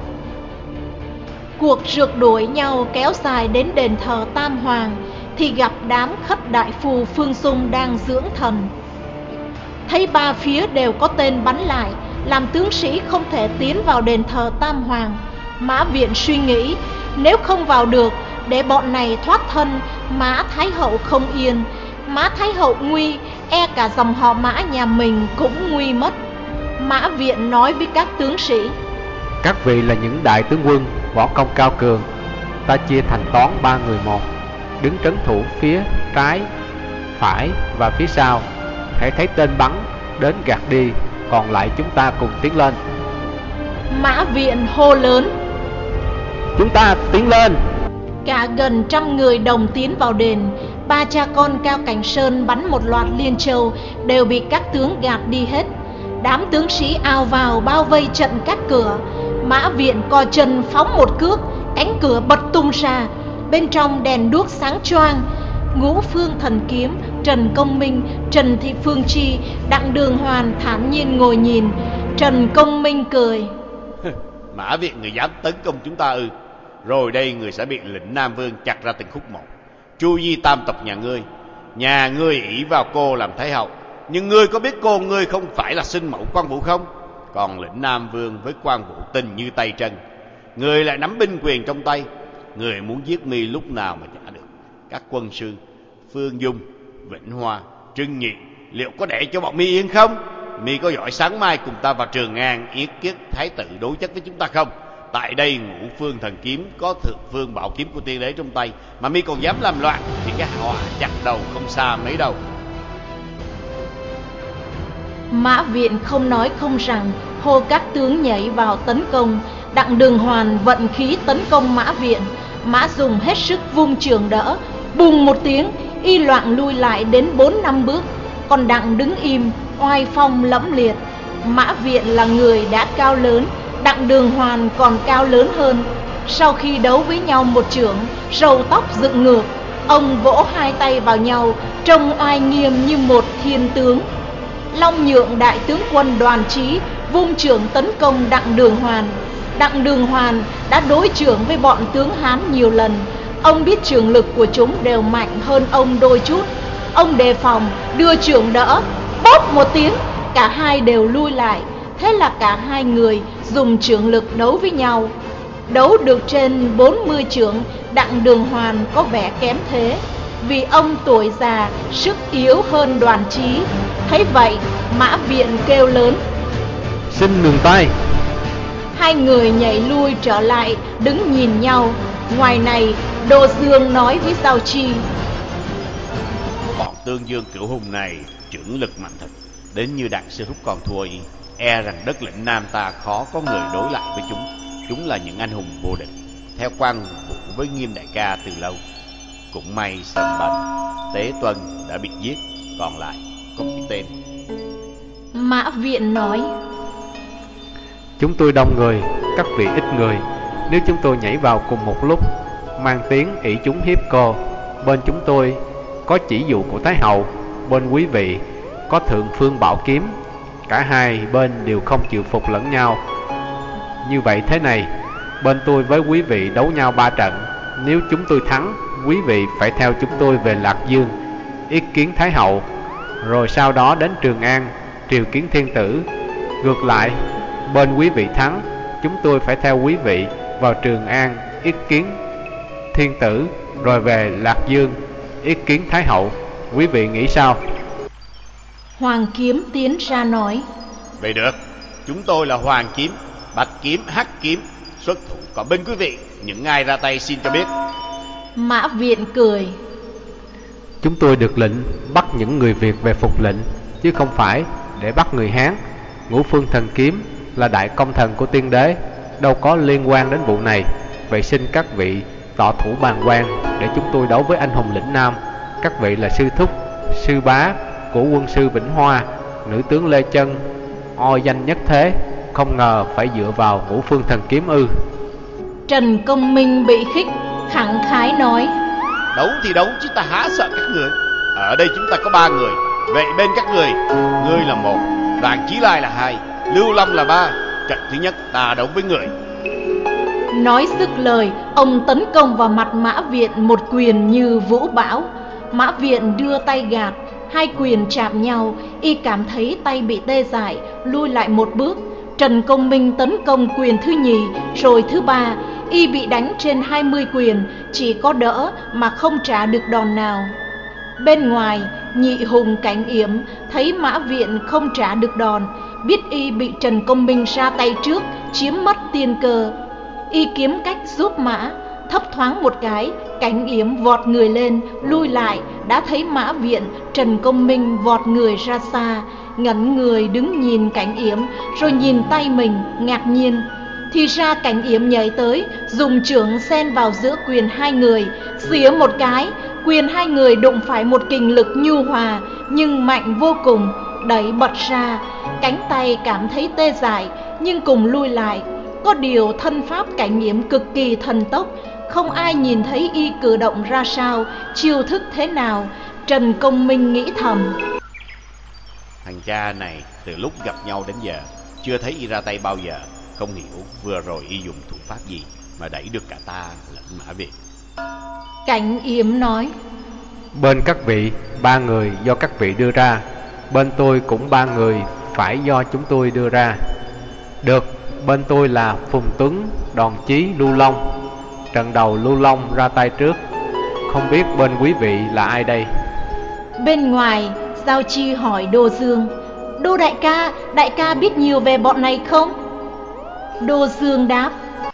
Cuộc rượt đuổi nhau kéo dài đến đền thờ Tam Hoàng, thì gặp đám khất đại phù Phương Xung đang dưỡng thần. Thấy ba phía đều có tên bắn lại, làm tướng sĩ không thể tiến vào đền thờ Tam Hoàng. Mã Viện suy nghĩ, nếu không vào được, để bọn này thoát thân, Mã Thái Hậu không yên. Mã Thái Hậu nguy, e cả dòng họ Mã nhà mình cũng nguy mất. Mã Viện nói với các tướng sĩ: Các vị là những đại tướng quân, võ công cao cường. Ta chia thành toán ba người một, đứng trấn thủ phía trái, phải và phía sau. Hãy thấy tên bắn đến gạt đi, còn lại chúng ta cùng tiến lên. Mã Viện hô lớn: Chúng ta tiến lên! Cả gần trăm người đồng tiến vào đền. Ba cha con Cao Cảnh Sơn bắn một loạt liên châu, đều bị các tướng gạt đi hết. Đám tướng sĩ ào vào bao vây trận các cửa. Mã Viện co chân phóng một cước, cánh cửa bật tung ra. Bên trong đèn đuốc sáng choang. Ngũ Phương Thần Kiếm, Trần Công Minh, Trần Thị Phương Chi, Đặng Đường Hoàn thản nhiên ngồi nhìn. Trần Công Minh cười: Mã Viện người dám tấn công chúng ta ư? Rồi đây người sẽ bị lĩnh Nam Vương chặt ra từng khúc một. Chu Di tam tộc nhà ngươi, nhà ngươi ỷ vào cô làm Thái Hậu, nhưng ngươi có biết cô ngươi không phải là sinh mẫu Quan Vũ không? Còn lĩnh Nam Vương với Quan Vũ tình như tay chân, người lại nắm binh quyền trong tay. Người muốn giết mi lúc nào mà chả được. Các quân sư Phương Dung, Vĩnh Hoa, Trưng Nhị liệu có để cho bọn mi yên không? Mi có giỏi sáng mai cùng ta vào Trường An yết kiết thái tử đối chất với chúng ta không? Tại đây Ngũ Phương Thần Kiếm có Thượng Phương Bảo Kiếm của tiên đế trong tay, mà mi còn dám làm loạn thì cái họa chặt đầu không xa mấy đâu. Mã Viện không nói không rằng, hô các tướng nhảy vào tấn công. Đặng Đường Hoàn vận khí tấn công Mã Viện. Mã dùng hết sức vung trường đỡ, bùng một tiếng, y loạn lui lại đến bốn năm bước. Còn Đặng đứng im, oai phong lẫm liệt. Mã Viện là người đã cao lớn, Đặng Đường Hoàn còn cao lớn hơn. Sau khi đấu với nhau một chưởng, râu tóc dựng ngược, ông vỗ hai tay vào nhau, trông oai nghiêm như một thiên tướng. Long Nhượng đại tướng quân Đoàn Chí vung chưởng tấn công Đặng Đường Hoàn. Đặng Đường Hoàn đã đối chưởng với bọn tướng Hán nhiều lần. Ông biết chưởng lực của chúng đều mạnh hơn ông đôi chút. Ông đề phòng, đưa chưởng đỡ, bóp một tiếng, cả hai đều lui lại. Thế là cả hai người dùng chưởng lực đấu với nhau. Đấu được trên bốn mươi chưởng, Đặng Đường Hoàn có vẻ kém thế, vì ông tuổi già, sức yếu hơn Đoàn Chí. Thấy vậy, Mã Viện kêu lớn: Xin ngừng tay! Hai người nhảy lui trở lại, đứng nhìn nhau. Ngoài này, Đô Dương nói với Giao Chi: Bọn Tương Dương Cửu Hùng này trưởng lực mạnh thật, đến như Đặng Sư Thúc còn thua y. E rằng đất lĩnh Nam ta khó có người đối lại với chúng. Chúng là những anh hùng vô địch, theo Quan Vũ với Nghiêm đại ca từ lâu. Cũng may Sầm Bành, Tế Tuân đã bị giết, còn lại có cái tên. Mã Viện nói: Chúng tôi đông người, các vị ít người. Nếu chúng tôi nhảy vào cùng một lúc, mang tiếng ỷ chúng hiếp cô, bên chúng tôi có chỉ dụ của Thái Hậu, bên quý vị có Thượng Phương Bảo Kiếm. Cả hai bên đều không chịu phục lẫn nhau. Như vậy thế này, bên tôi với quý vị đấu nhau ba trận. Nếu chúng tôi thắng, quý vị phải theo chúng tôi về Lạc Dương yết kiến Thái Hậu, rồi sau đó đến Trường An triều kiến thiên tử. Ngược lại, bên quý vị thắng, chúng tôi phải theo quý vị vào Trường An yết kiến thiên tử, rồi về Lạc Dương yết kiến Thái Hậu. Quý vị nghĩ sao? Hoàng Kiếm tiến ra nói: Vậy được, chúng tôi là Hoàng Kiếm, Bạch Kiếm, Hắc Kiếm, xuất thủ. Còn bên quý vị, những ai ra tay xin cho biết. Mã Viện cười: Chúng tôi được lệnh bắt những người Việt về phục lệnh, chứ không phải để bắt người Hán. Ngũ Phương Thần Kiếm là đại công thần của tiên đế, đâu có liên quan đến vụ này. Vậy xin các vị tỏ thủ bàn quan để chúng tôi đấu với anh hùng lĩnh Nam. Các vị là sư thúc, sư bá của quân sư Vĩnh Hoa, nữ tướng Lê Chân, oai danh nhất thế, không ngờ phải dựa vào Ngũ Phương Thần Kiếm ư? Trần Công Minh bị khích, khẳng khái nói: Đấu thì đấu chứ ta há sợ các người. Ở đây chúng ta có ba người, vậy bên các người, ngươi là một, Đoàn Chí Lai là hai, Lưu Long là ba. Trận thứ nhất ta đấu với người. Nói dứt lời, ông tấn công vào mặt Mã Viện một quyền như vũ bão. Mã Viện đưa tay gạt, hai quyền chạm nhau, y cảm thấy tay bị tê dại, lui lại một bước. Trần Công Minh tấn công quyền thứ nhì, rồi thứ ba, y bị đánh trên hai mươi quyền, chỉ có đỡ mà không trả được đòn nào. Bên ngoài, Nhị Hùng Cảnh Yểm thấy Mã Viện không trả được đòn, biết y bị Trần Công Minh ra tay trước, chiếm mất tiên cơ. Y kiếm cách giúp Mã, thấp thoáng một cái, Cảnh Yểm vọt người lên, lui lại, đã thấy Mã Viện, Trần Công Minh vọt người ra xa, ngẩn người đứng nhìn Cảnh Yểm, rồi nhìn tay mình, ngạc nhiên. Thì ra Cảnh Yểm nhảy tới, dùng chưởng xen vào giữa quyền hai người, xía một cái, quyền hai người đụng phải một kình lực nhu hòa nhưng mạnh vô cùng, đẩy bật ra. Cánh tay cảm thấy tê dại nhưng cùng lui lại. Có điều thân pháp Cảnh Yểm cực kỳ thần tốc, không ai nhìn thấy y cử động ra sao, chiêu thức thế nào. Trần Công Minh nghĩ thầm: Thằng cha này từ lúc gặp nhau đến giờ chưa thấy y ra tay bao giờ. Không hiểu vừa rồi y dùng thủ pháp gì mà đẩy được cả ta lẫn Mã Viện. Cảnh Yểm nói: Bên các vị, ba người do các vị đưa ra. Bên tôi cũng ba người phải do chúng tôi đưa ra. Được, bên tôi là Phùng Tuấn, Đoàn Chí, Lưu Long. Trận đầu Lưu Long ra tay trước. Không biết bên quý vị là ai đây? Bên ngoài, Giao Chi hỏi Đô Dương: Đô đại ca, đại ca biết nhiều về bọn này không? Đô Dương đáp: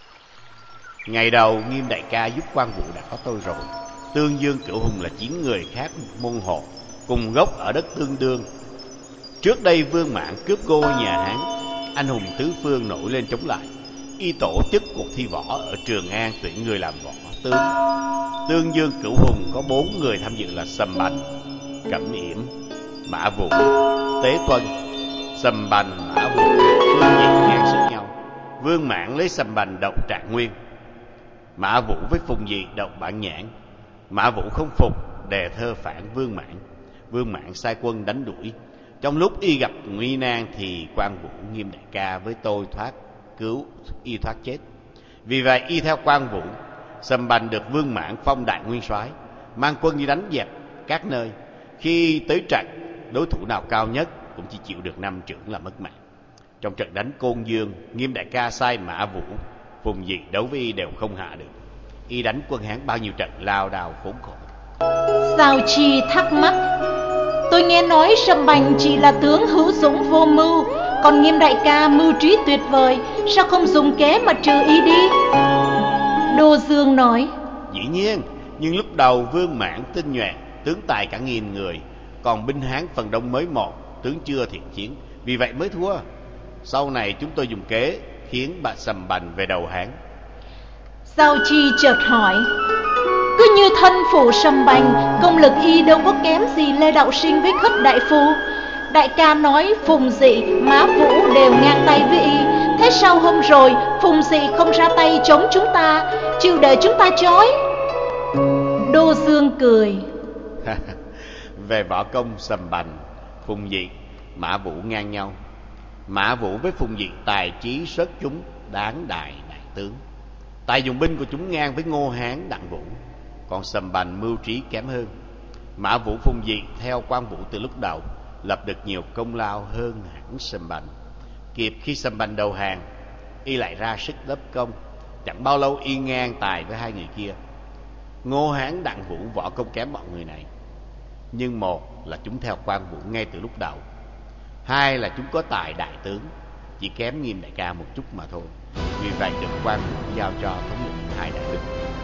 Ngày đầu Nghiêm đại ca giúp quan vụ đã có tôi rồi. Tương Dương Cửu Hùng là chín người khác một môn hộ, cùng gốc ở đất Tương Đương. Trước đây Vương Mãn cướp ngôi nhà Hán, anh hùng tứ phương nổi lên chống lại. Y tổ chức cuộc thi võ ở Trường An tuyển người làm võ tướng. Tương Dương Cửu Hùng có bốn người tham dự là Sầm Bành, Cẩm Yểm, Mã Vũ, Tế Tuân. Sầm Bành, Mã Vũ, Phương Nhị ngang sức nhau. Vương Mãn lấy Sầm Bành đậu Trạng Nguyên, Mã Vũ với Phùng Dị đậu Bản Nhãn. Mã Vũ không phục, đề thơ phản Vương Mãn. Vương Mãn sai quân đánh đuổi. Trong lúc y gặp nguy nan thì Quan Vũ, Nghiêm đại ca với tôi thoát cứu y thoát chết. Vì vậy y theo Quan Vũ. Sầm Bành được Vương Mãn phong đại nguyên soái, mang quân đi đánh dẹp các nơi. Khi tới trận, đối thủ nào cao nhất cũng chỉ chịu được năm chưởng là mất mạng. Trong trận đánh Côn Dương, Nghiêm đại ca sai Mã Vũ, Phùng Dị đấu với y đều không hạ được. Y đánh quân Hán bao nhiêu trận lao đao khốn khổ. Giao Chi thắc mắc: Tôi nghe nói Sầm Bành chỉ là tướng hữu dũng vô mưu, còn Nghiêm đại ca mưu trí tuyệt vời, sao không dùng kế mà trừ y đi? Đô Dương nói: Dĩ nhiên, nhưng lúc đầu Vương Mãn tinh nhuệ, tướng tài cả nghìn người, còn binh Hán phần đông mới một, tướng chưa thiện chiến, vì vậy mới thua. Sau này chúng tôi dùng kế khiến bà Sầm Bành về đầu Hán. Giao Chi chợt hỏi: Cứ như thân phụ Sầm Bành, công lực y đâu có kém gì Lê Đạo Sinh với Khất đại phu. Đại ca nói Phùng Dị, Mã Vũ đều ngang tay với y, thế sao hôm rồi Phùng Dị không ra tay chống chúng ta, chịu để chúng ta chói? Đô Dương cười: Về võ công, Sầm Bành, Phùng Dị, Mã Vũ ngang nhau. Mã Vũ với Phùng Dị tài trí xuất chúng, đáng đại đại tướng. Tài dùng binh của chúng ngang với Ngô Hán, Đặng Vũ. Còn Sầm Bành mưu trí kém hơn. Mã Vũ, Phùng Dị theo Quan Vũ từ lúc đầu, lập được nhiều công lao hơn hẳn Sầm Bành. Kịp khi Sầm Bành đầu hàng, y lại ra sức đớp công. Chẳng bao lâu y ngang tài với hai người kia. Ngô Hán, Đặng Vũ võ công kém bọn người này, nhưng một là chúng theo Quan Vũ ngay từ lúc đầu, hai là chúng có tài đại tướng, chỉ kém Nghiêm đại ca một chút mà thôi. Vì vậy được Quan Vũ giao cho thống lĩnh hai đại binh.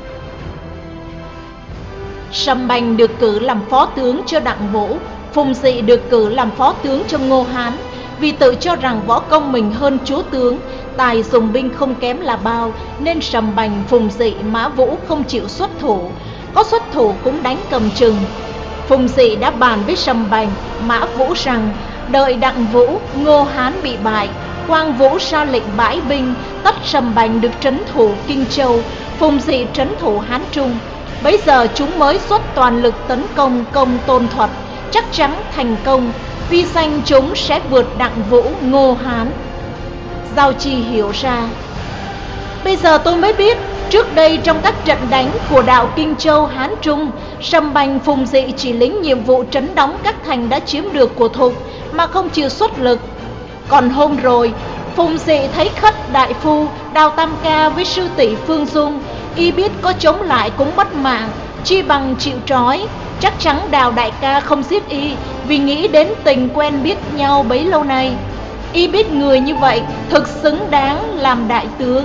Sầm Bành được cử làm phó tướng cho Đặng Vũ, Phùng Dị được cử làm phó tướng cho Ngô Hán. Vì tự cho rằng võ công mình hơn chúa tướng, tài dùng binh không kém là bao, nên Sầm Bành, Phùng Dị, Mã Vũ không chịu xuất thủ. Có xuất thủ cũng đánh cầm chừng. Phùng Dị đã bàn với Sầm Bành, Mã Vũ rằng đợi Đặng Vũ, Ngô Hán bị bại, Quang Vũ ra lệnh bãi binh, tất Sầm Bành được trấn thủ Kinh Châu, Phùng Dị trấn thủ Hán Trung. Bấy giờ chúng mới xuất toàn lực tấn công Công Tôn Thuật, chắc chắn thành công, uy danh chúng sẽ vượt Đặng Vũ, Ngô Hán. Giao Chi hiểu ra. Bây giờ tôi mới biết, trước đây trong các trận đánh của đạo Kinh Châu, Hán Trung, Sầm Bành, Phùng Dị chỉ lĩnh nhiệm vụ trấn đóng các thành đã chiếm được của Thục mà không chịu xuất lực. Còn hôm rồi, Phùng Dị thấy Khất đại phu Đào Tam Ca với sư tỷ Phương Dung, y biết có chống lại cũng mất mạng, chi bằng chịu trói. Chắc chắn Đào đại ca không giết y, vì nghĩ đến tình quen biết nhau bấy lâu nay. Y biết người như vậy thực xứng đáng làm đại tướng.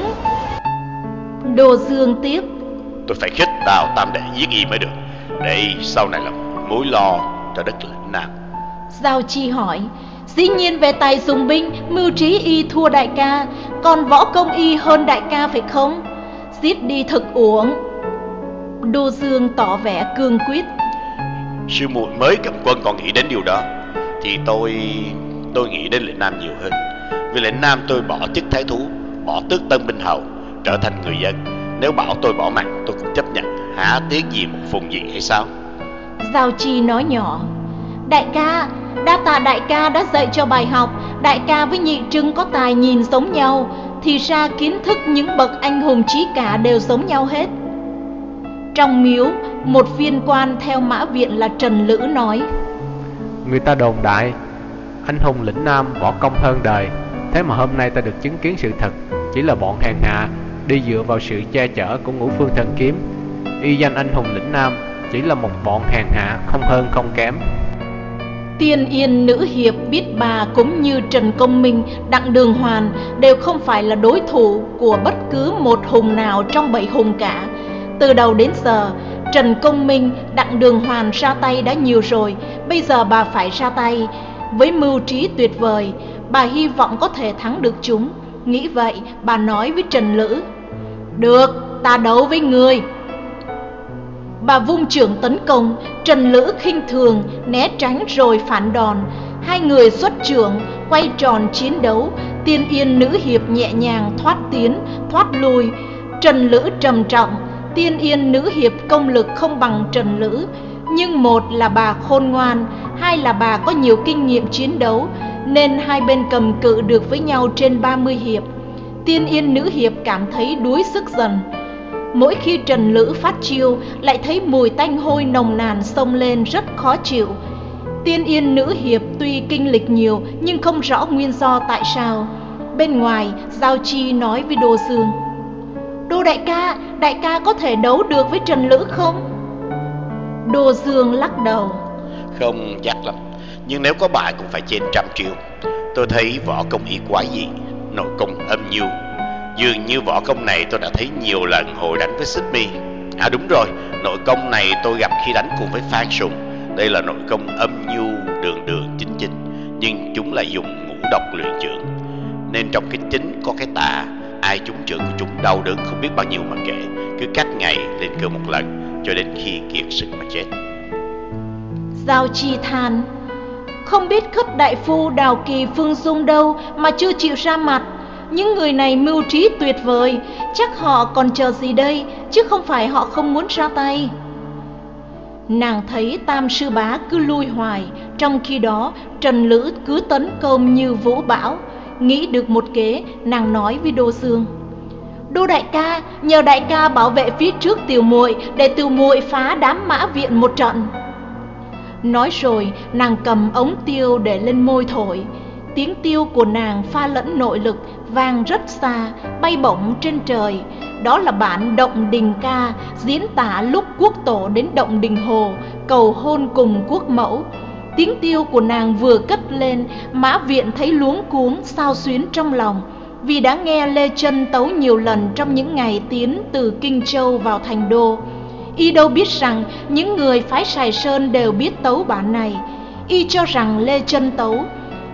Đồ Dương tiếp: Tôi phải khích Đào tam đệ giết y mới được, để sau này là mối lo cho đất lĩnh Nam. Giao Chi hỏi: Dĩ nhiên về tài dùng binh, mưu trí y thua đại ca, còn võ công y hơn đại ca phải không? Giết đi thực uổng. Đô Dương tỏ vẻ cương quyết: Sư muội mới cầm quân còn nghĩ đến điều đó, thì tôi tôi nghĩ đến lĩnh Nam nhiều hơn. Vì lĩnh Nam tôi bỏ chức thái thú, bỏ tước tân binh hầu, trở thành người dân. Nếu bảo tôi bỏ mạng tôi cũng chấp nhận, hả tiếc gì một Phùng Dị hay sao? Giao Chi nói nhỏ: Đại ca, đa tạ đại ca đã dạy cho bài học. Đại ca với Nhị Trưng có tài nhìn giống nhau, thì ra kiến thức những bậc anh hùng trí cả đều giống nhau hết. Trong miếu, một viên quan theo Mã Viện là Trần Lữ nói: Người ta đồn đại anh hùng lĩnh Nam võ công hơn đời, thế mà hôm nay ta được chứng kiến sự thật, chỉ là bọn hèn hạ đi dựa vào sự che chở của Ngũ Phương Thần Kiếm. Y danh anh hùng lĩnh Nam chỉ là một bọn hèn hạ, không hơn không kém. Tiên Yên nữ hiệp biết bà cũng như Trần Công Minh, Đặng Đường Hoàn đều không phải là đối thủ của bất cứ một hùng nào trong bảy hùng cả. Từ đầu đến giờ, Trần Công Minh, Đặng Đường Hoàn ra tay đã nhiều rồi, bây giờ bà phải ra tay. Với mưu trí tuyệt vời, bà hy vọng có thể thắng được chúng. Nghĩ vậy, bà nói với Trần Lữ: Được, ta đấu với ngươi. Bà vung chưởng tấn công, Trần Lữ khinh thường, né tránh rồi phản đòn. Hai người xuất chưởng, quay tròn chiến đấu. Tiên Yên nữ hiệp nhẹ nhàng thoát tiến, thoát lui. Trần Lữ trầm trọng. Tiên Yên nữ hiệp công lực không bằng Trần Lữ, nhưng một là bà khôn ngoan, hai là bà có nhiều kinh nghiệm chiến đấu, nên hai bên cầm cự được với nhau trên ba mươi hiệp. Tiên Yên nữ hiệp cảm thấy đuối sức dần. Mỗi khi Trần Lữ phát chiêu, lại thấy mùi tanh hôi nồng nàn xông lên rất khó chịu. Tiên Yên nữ hiệp tuy kinh lịch nhiều, nhưng không rõ nguyên do tại sao. Bên ngoài, Giao Chi nói với Đô Dương: Đô đại ca, đại ca có thể đấu được với Trần Lữ không? Đô Dương lắc đầu: Không chắc lắm, nhưng nếu có bại cũng phải trên trăm triệu. Tôi thấy võ công y quái dị, nội công âm nhu. Dường như võ công này tôi đã thấy nhiều lần hồi đánh với Xích Mi. À đúng rồi, nội công này tôi gặp khi đánh cùng với Phan Sùng. Đây là nội công âm nhu, đường đường chính chính, nhưng chúng lại dùng ngũ độc luyện trưởng, nên trong cái chính có cái tà. Ai trúng trưởng của chúng đau đớn không biết bao nhiêu mà kể, cứ cách ngày lên cơn một lần, cho đến khi kiệt sức mà chết. Giao Chi than: Không biết Khất đại phu, Đào Kỳ, Phương Dung đâu mà chưa chịu ra mặt. Những người này mưu trí tuyệt vời, chắc họ còn chờ gì đây, chứ không phải họ không muốn ra tay. Nàng thấy Tam sư bá cứ lui hoài, trong khi đó Trần Lữ cứ tấn công như vũ bão. Nghĩ được một kế, nàng nói với Đô Dương: Đô đại ca, nhờ đại ca bảo vệ phía trước tiểu muội, để tiểu muội phá đám Mã Viện một trận. Nói rồi, nàng cầm ống tiêu để lên môi thổi. Tiếng tiêu của nàng pha lẫn nội lực, vang rất xa, bay bổng trên trời. Đó là bản Động Đình Ca, diễn tả lúc quốc tổ đến Động Đình Hồ, cầu hôn cùng quốc mẫu. Tiếng tiêu của nàng vừa cất lên, Mã Viện thấy luống cuống, xao xuyến trong lòng. Vì đã nghe Lê Chân tấu nhiều lần trong những ngày tiến từ Kinh Châu vào thành đô. Y đâu biết rằng những người phái Sài Sơn đều biết tấu bản này. Y cho rằng Lê Chân tấu.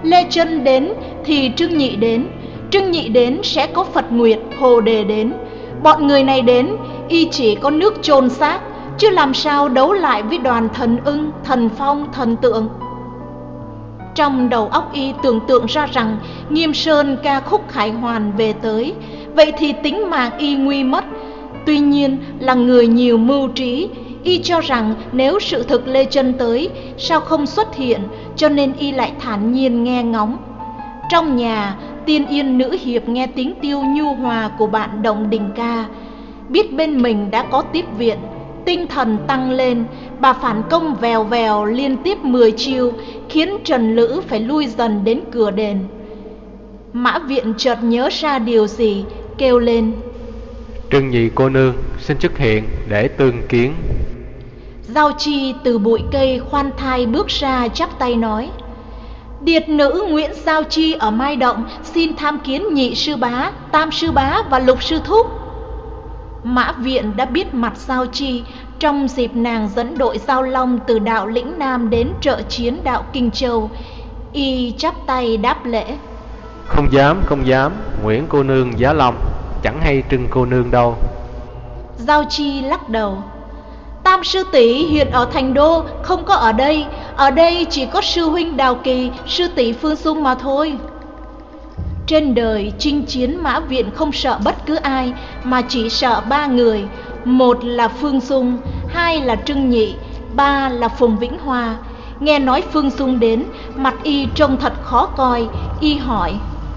Lê Chân đến thì Trương Nhị đến, Trương Nhị đến sẽ có Phật Nguyệt, Hồ Đề đến. Bọn người này đến, y chỉ có nước chôn xác, chứ làm sao đấu lại với đoàn thần ưng, thần phong, thần tượng. Trong đầu óc y tưởng tượng ra rằng Nghiêm Sơn ca khúc khải hoàn về tới, vậy thì tính mạng y nguy mất. Tuy nhiên là người nhiều mưu trí, y cho rằng nếu sự thực Lê Chân tới, sao không xuất hiện, cho nên y lại thản nhiên nghe ngóng. Trong nhà, Tiên Yên nữ hiệp nghe tiếng tiêu nhu hòa của bạn Động Đình ca, biết bên mình đã có tiếp viện, tinh thần tăng lên, bà phản công vèo vèo liên tiếp mười chiêu, khiến Trần Lữ phải lui dần đến cửa đền. Mã Viện chợt nhớ ra điều gì, kêu lên: Trương Nhị cô nương xin xuất hiện để tương kiến. Giao Chi từ bụi cây khoan thai bước ra, chắp tay nói: Điệt nữ Nguyễn Giao Chi ở Mai Động xin tham kiến Nhị sư bá, Tam sư bá và Lục sư thúc. Mã Viện đã biết mặt Giao Chi trong dịp nàng dẫn đội Giao Long từ đạo Lĩnh Nam đến trợ chiến đạo Kinh Châu. Y chắp tay đáp lễ: Không dám, không dám, Nguyễn cô nương giá lòng, chẳng hay Trưng cô nương đâu. Giao Chi lắc đầu: Tam sư tỷ hiện ở Thành Đô, không có ở đây. Ở đây chỉ có sư huynh Đào Kỳ, sư tỷ Phương Dung mà thôi. Trên đời chinh chiến Mã Viện không sợ bất cứ ai, mà chỉ sợ ba người. Một là Phương Dung, hai là Trưng Nhị, ba là Phùng Vĩnh Hoa. Nghe nói Phương Dung đến, mặt y trông thật khó coi. Y hỏi: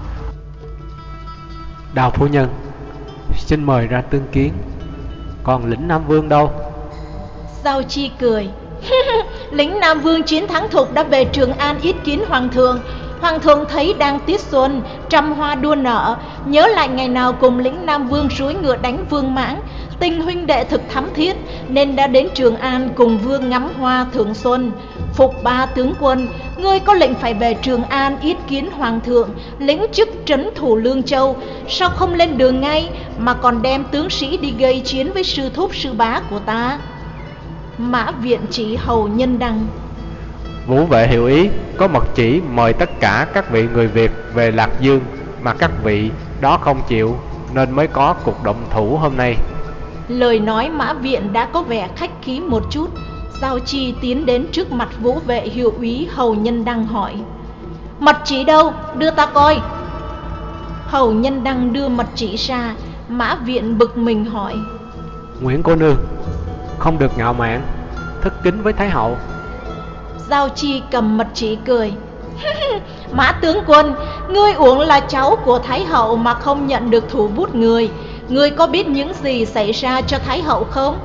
Đào phu nhân, xin mời ra tương kiến. Còn Lĩnh Nam Vương đâu? Giao Chi cười: Lĩnh Nam Vương chiến thắng thục đã về Trường An yết kiến Hoàng thượng. Hoàng thượng thấy đang tiết xuân, trăm hoa đua nở, nhớ lại ngày nào cùng Lĩnh Nam Vương rúi ngựa đánh Vương Mãng, tình huynh đệ thực thắm thiết, nên đã đến Trường An cùng Vương ngắm hoa thưởng xuân. Phục ba tướng quân, ngươi có lệnh phải về Trường An yết kiến Hoàng thượng, lĩnh chức trấn thủ Lương Châu, sao không lên đường ngay mà còn đem tướng sĩ đi gây chiến với sư thúc sư bá của ta? Mã Viện chỉ Hầu Nhân Đăng: Vũ vệ hiệu ý, có mật chỉ mời tất cả các vị người Việt về Lạc Dương, mà các vị đó không chịu, nên mới có cuộc động thủ hôm nay. Lời nói Mã Viện đã có vẻ khách khí một chút. Giao Chi tiến đến trước mặt Vũ vệ hiệu úy Hầu Nhân Đăng hỏi: Mật chỉ đâu, đưa ta coi. Hầu Nhân Đăng đưa mật chỉ ra. Mã Viện bực mình hỏi: Nguyễn cô nương không được ngạo mạn, thất kính với Thái hậu. Giao Chi cầm mật chỉ cười: Mã tướng quân, ngươi uổng là cháu của Thái hậu mà không nhận được thủ bút người. Ngươi có biết những gì xảy ra cho Thái hậu không?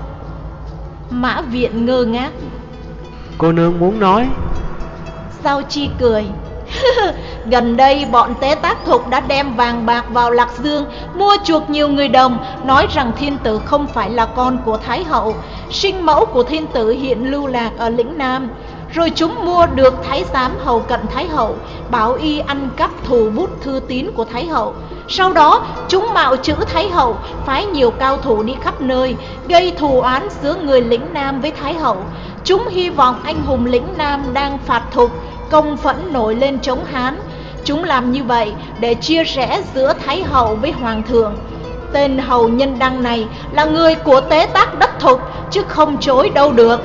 Mã Viện ngơ ngác: Cô nương muốn nói? Giao Chi cười: Gần đây bọn Tế Tác Thục đã đem vàng bạc vào Lạc Dương, mua chuộc nhiều người đồng, nói rằng thiên tử không phải là con của Thái hậu, sinh mẫu của thiên tử hiện lưu lạc ở Lĩnh Nam. Rồi chúng mua được thái giám hầu cận Thái hậu, bảo y ăn cắp thủ bút thư tín của Thái hậu. Sau đó chúng mạo chữ Thái hậu, phái nhiều cao thủ đi khắp nơi, gây thù oán giữa người Lĩnh Nam với Thái hậu. Chúng hy vọng anh hùng Lĩnh Nam đang phạt thục, công phẫn nổi lên chống Hán. Chúng làm như vậy để chia rẽ giữa Thái hậu với Hoàng thượng. Tên Hầu Nhân Đăng này là người của Tế Tác đất Thục, chứ không chối đâu được.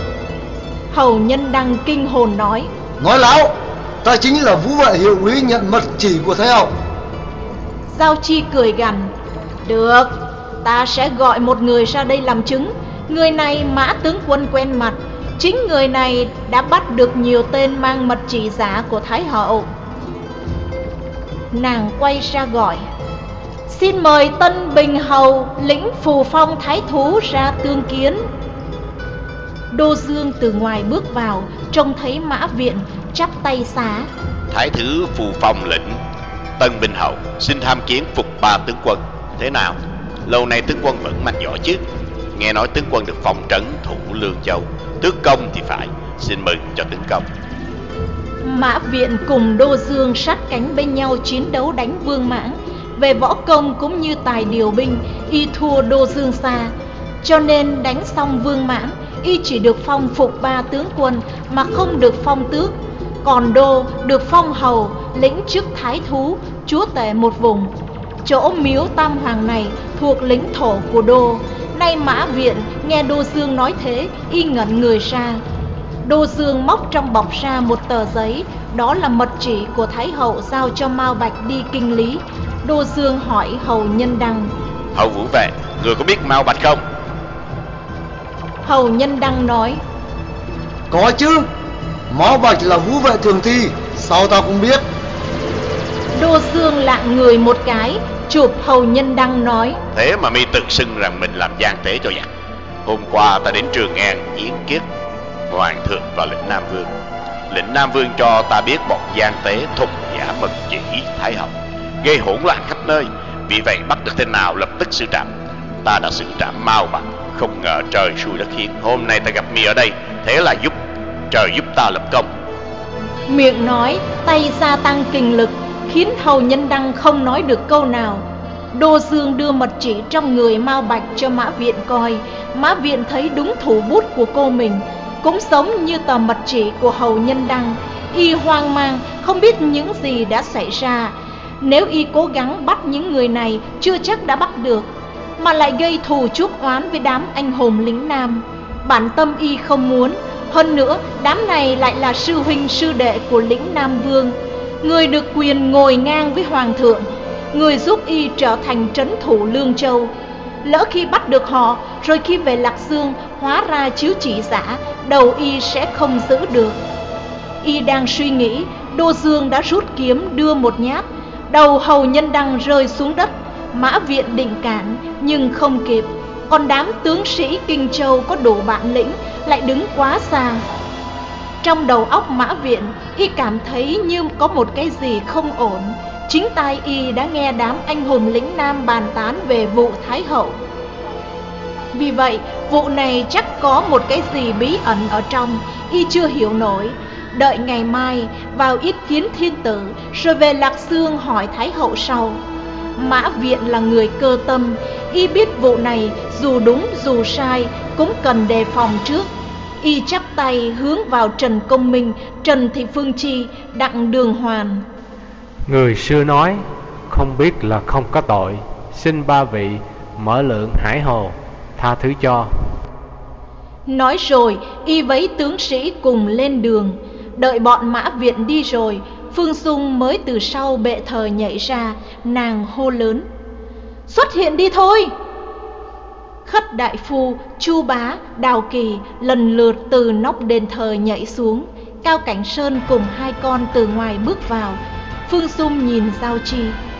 Hầu Nhân Đăng kinh hồn nói: Nói láo, ta chính là Vũ vệ hiệu úy nhận mật chỉ của Thái hậu. Giao Chi cười gằn: Được, ta sẽ gọi một người ra đây làm chứng. Người này Mã tướng quân quen mặt, chính người này đã bắt được nhiều tên mang mật chỉ giả của Thái hậu. Nàng quay ra gọi: Xin mời Tân Bình Hầu lĩnh Phù Phong Thái thú ra tương kiến. Đô Dương từ ngoài bước vào, trông thấy Mã Viện, chắp tay xá: Thái thứ Phù Phong lĩnh Tân Bình Hầu xin tham kiến Phục ba tướng quân. Thế nào, lâu nay tướng quân vẫn mạnh giỏi chứ? Nghe nói tướng quân được phong trấn thủ Lương Châu, tước công thì phải, xin mừng cho tướng công. Mã Viện cùng Đô Dương sát cánh bên nhau chiến đấu đánh Vương Mãng. Về võ công cũng như tài điều binh, y thua Đô Dương xa, cho nên đánh xong Vương Mãng, y chỉ được phong Phục ba tướng quân mà không được phong tước. còn Đô được phong hầu lĩnh chức thái thú, chúa tể một vùng. Chỗ miếu Tam Hoàng này thuộc lãnh thổ của Đô. Nay Mã Viện nghe Đô Dương nói thế, y ngẩn người ra. Đô Dương móc trong bọc ra một tờ giấy, đó là mật chỉ của Thái hậu giao cho Mao Bạch đi kinh lý. Đô Dương hỏi hầu Nhân Đăng: Hầu Vũ Vệ, người có biết Mao Bạch không? Hầu Nhân Đăng nói: Có chứ, Mao Bạch là Vũ Vệ thường thi, sao ta cũng biết. Đô Dương lạng người một cái, chụp hầu Nhân Đăng nói: Thế mà mi tự xưng rằng mình làm gian tế cho giặc. Hôm qua ta đến Trường An diễn kiết Hoàng thượng và lĩnh Nam Vương. Lĩnh Nam Vương cho ta biết bọn gian tế thục giả mật chỉ Thái hậu, gây hỗn loạn khắp nơi. Vì vậy bắt được tên nào lập tức xử trảm. Ta đã xử trảm Mao Bạch, không ngờ trời xui đất khiến. Hôm nay ta gặp mi ở đây, thế là giúp trời giúp ta lập công. Miệng nói, tay gia tăng kình lực, khiến hầu Nhân Đăng không nói được câu nào. Đô Dương đưa mật chỉ trong người Mao Bạch cho Mã Viện coi. Mã Viện thấy đúng thủ bút của cô mình, cũng giống như tờ mật chỉ của hầu Nhân Đăng. Y hoang mang, không biết những gì đã xảy ra. Nếu y cố gắng bắt những người này, chưa chắc đã bắt được, mà lại gây thù chuốc oán với đám anh hùng lính Nam. Bản tâm y không muốn. Hơn nữa, đám này lại là sư huynh sư đệ của lĩnh Nam Vương, người được quyền ngồi ngang với Hoàng thượng, người giúp y trở thành trấn thủ Lương Châu. Lỡ khi bắt được họ, rồi khi về Lạc Dương hóa ra chiếu chỉ giả, đầu y sẽ không giữ được. Y đang suy nghĩ, Đô Dương đã rút kiếm đưa một nhát, đầu hầu Nhân Đăng rơi xuống đất. Mã Viện định cản nhưng không kịp, còn đám tướng sĩ Kinh Châu có đủ bản lĩnh lại đứng quá xa. Trong đầu óc Mã Viện, y cảm thấy như có một cái gì không ổn. Chính tai y đã nghe đám anh hùng lĩnh Nam bàn tán về vụ Thái hậu. Vì vậy, vụ này chắc có một cái gì bí ẩn ở trong, y chưa hiểu nổi. Đợi ngày mai vào yết kiến thiên tử, rồi về Lạc Dương hỏi Thái hậu sau. Mã Viện là người cơ tâm, y biết vụ này dù đúng dù sai cũng cần đề phòng trước. Y chắp tay hướng vào Trần Công Minh, Trần Thị Phương Chi, Đặng Đường Hoàn: Người xưa nói, không biết là không có tội, xin ba vị mở lượng hải hồ, tha thứ cho. Nói rồi, y vấy tướng sĩ cùng lên đường. Đợi bọn Mã Viện đi rồi, Phương Dung mới từ sau bệ thờ nhảy ra, nàng hô lớn: Xuất hiện đi thôi! Khất đại phu, Chu Bá, Đào Kỳ lần lượt từ nóc đền thờ nhảy xuống. Cao Cảnh Sơn cùng hai con từ ngoài bước vào. Phương Dung nhìn Giao Chi: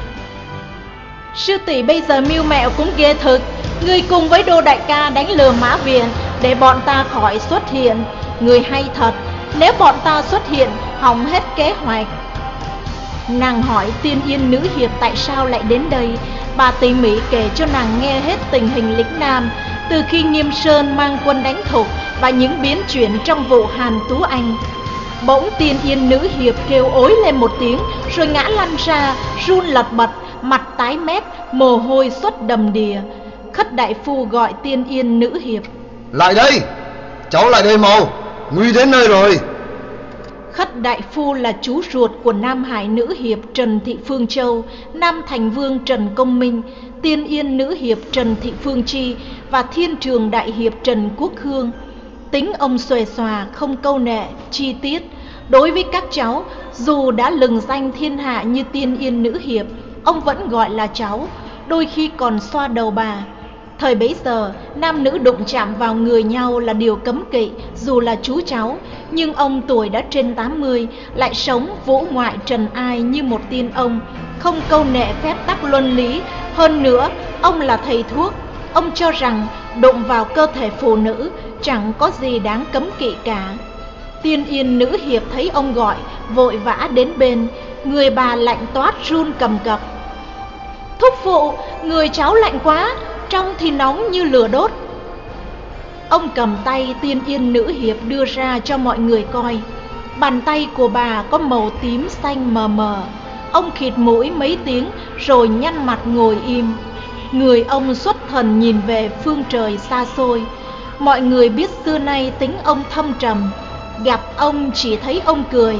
Sư tỷ bây giờ mưu mẹo cũng ghê thực. Ngươi cùng với Đô đại ca đánh lừa Mã Viện để bọn ta khỏi xuất hiện. Người hay thật, nếu bọn ta xuất hiện hỏng hết kế hoạch. Nàng hỏi Tiên Yên nữ hiệp tại sao lại đến đây. Bà tỉ mỉ kể cho nàng nghe hết tình hình lĩnh Nam, từ khi Nghiêm Sơn mang quân đánh Thục và những biến chuyển trong vụ Hàn Tú Anh. Bỗng Tiên Yên nữ hiệp kêu ối lên một tiếng, rồi ngã lăn ra, run lật bật, mặt tái mét, mồ hôi xuất đầm đìa. Khất đại phu gọi Tiên Yên nữ hiệp: Lại đây, cháu lại đây mau, nguy đến nơi rồi. Khất đại phu là chú ruột của Nam Hải nữ hiệp Trần Thị Phương Châu, Nam Thành Vương Trần Công Minh, Tiên Yên nữ hiệp Trần Thị Phương Chi và Thiên Trường đại hiệp Trần Quốc Hương. Tính ông xuề xòa, không câu nệ, chi tiết. Đối với các cháu, dù đã lừng danh thiên hạ như Tiên Yên nữ hiệp, ông vẫn gọi là cháu, đôi khi còn xoa đầu bà. Thời bấy giờ, nam nữ đụng chạm vào người nhau là điều cấm kỵ, dù là chú cháu. Nhưng ông tuổi đã trên tám mươi, lại sống vũ ngoại trần ai như một tiên ông, không câu nệ phép tắc luân lý. Hơn nữa, ông là thầy thuốc. Ông cho rằng đụng vào cơ thể phụ nữ chẳng có gì đáng cấm kỵ cả. Tiên Yên nữ hiệp thấy ông gọi, vội vã đến bên. Người bà lạnh toát run cầm cập: Thúc phụ, người cháu lạnh quá, trong thì nóng như lửa đốt. Ông cầm tay Tiên Yên nữ hiệp đưa ra cho mọi người coi. Bàn tay của bà có màu tím xanh mờ mờ. Ông khịt mũi mấy tiếng rồi nhăn mặt ngồi im. Người ông xuất thần nhìn về phương trời xa xôi. Mọi người biết xưa nay tính ông thâm trầm, gặp ông chỉ thấy ông cười,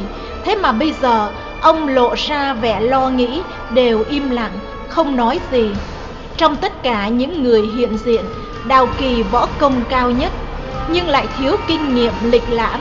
Thế mà bây giờ ông lộ ra vẻ lo nghĩ, đều im lặng, không nói gì. Trong tất cả những người hiện diện, Đào Kỳ võ công cao nhất, nhưng lại thiếu kinh nghiệm lịch lãm.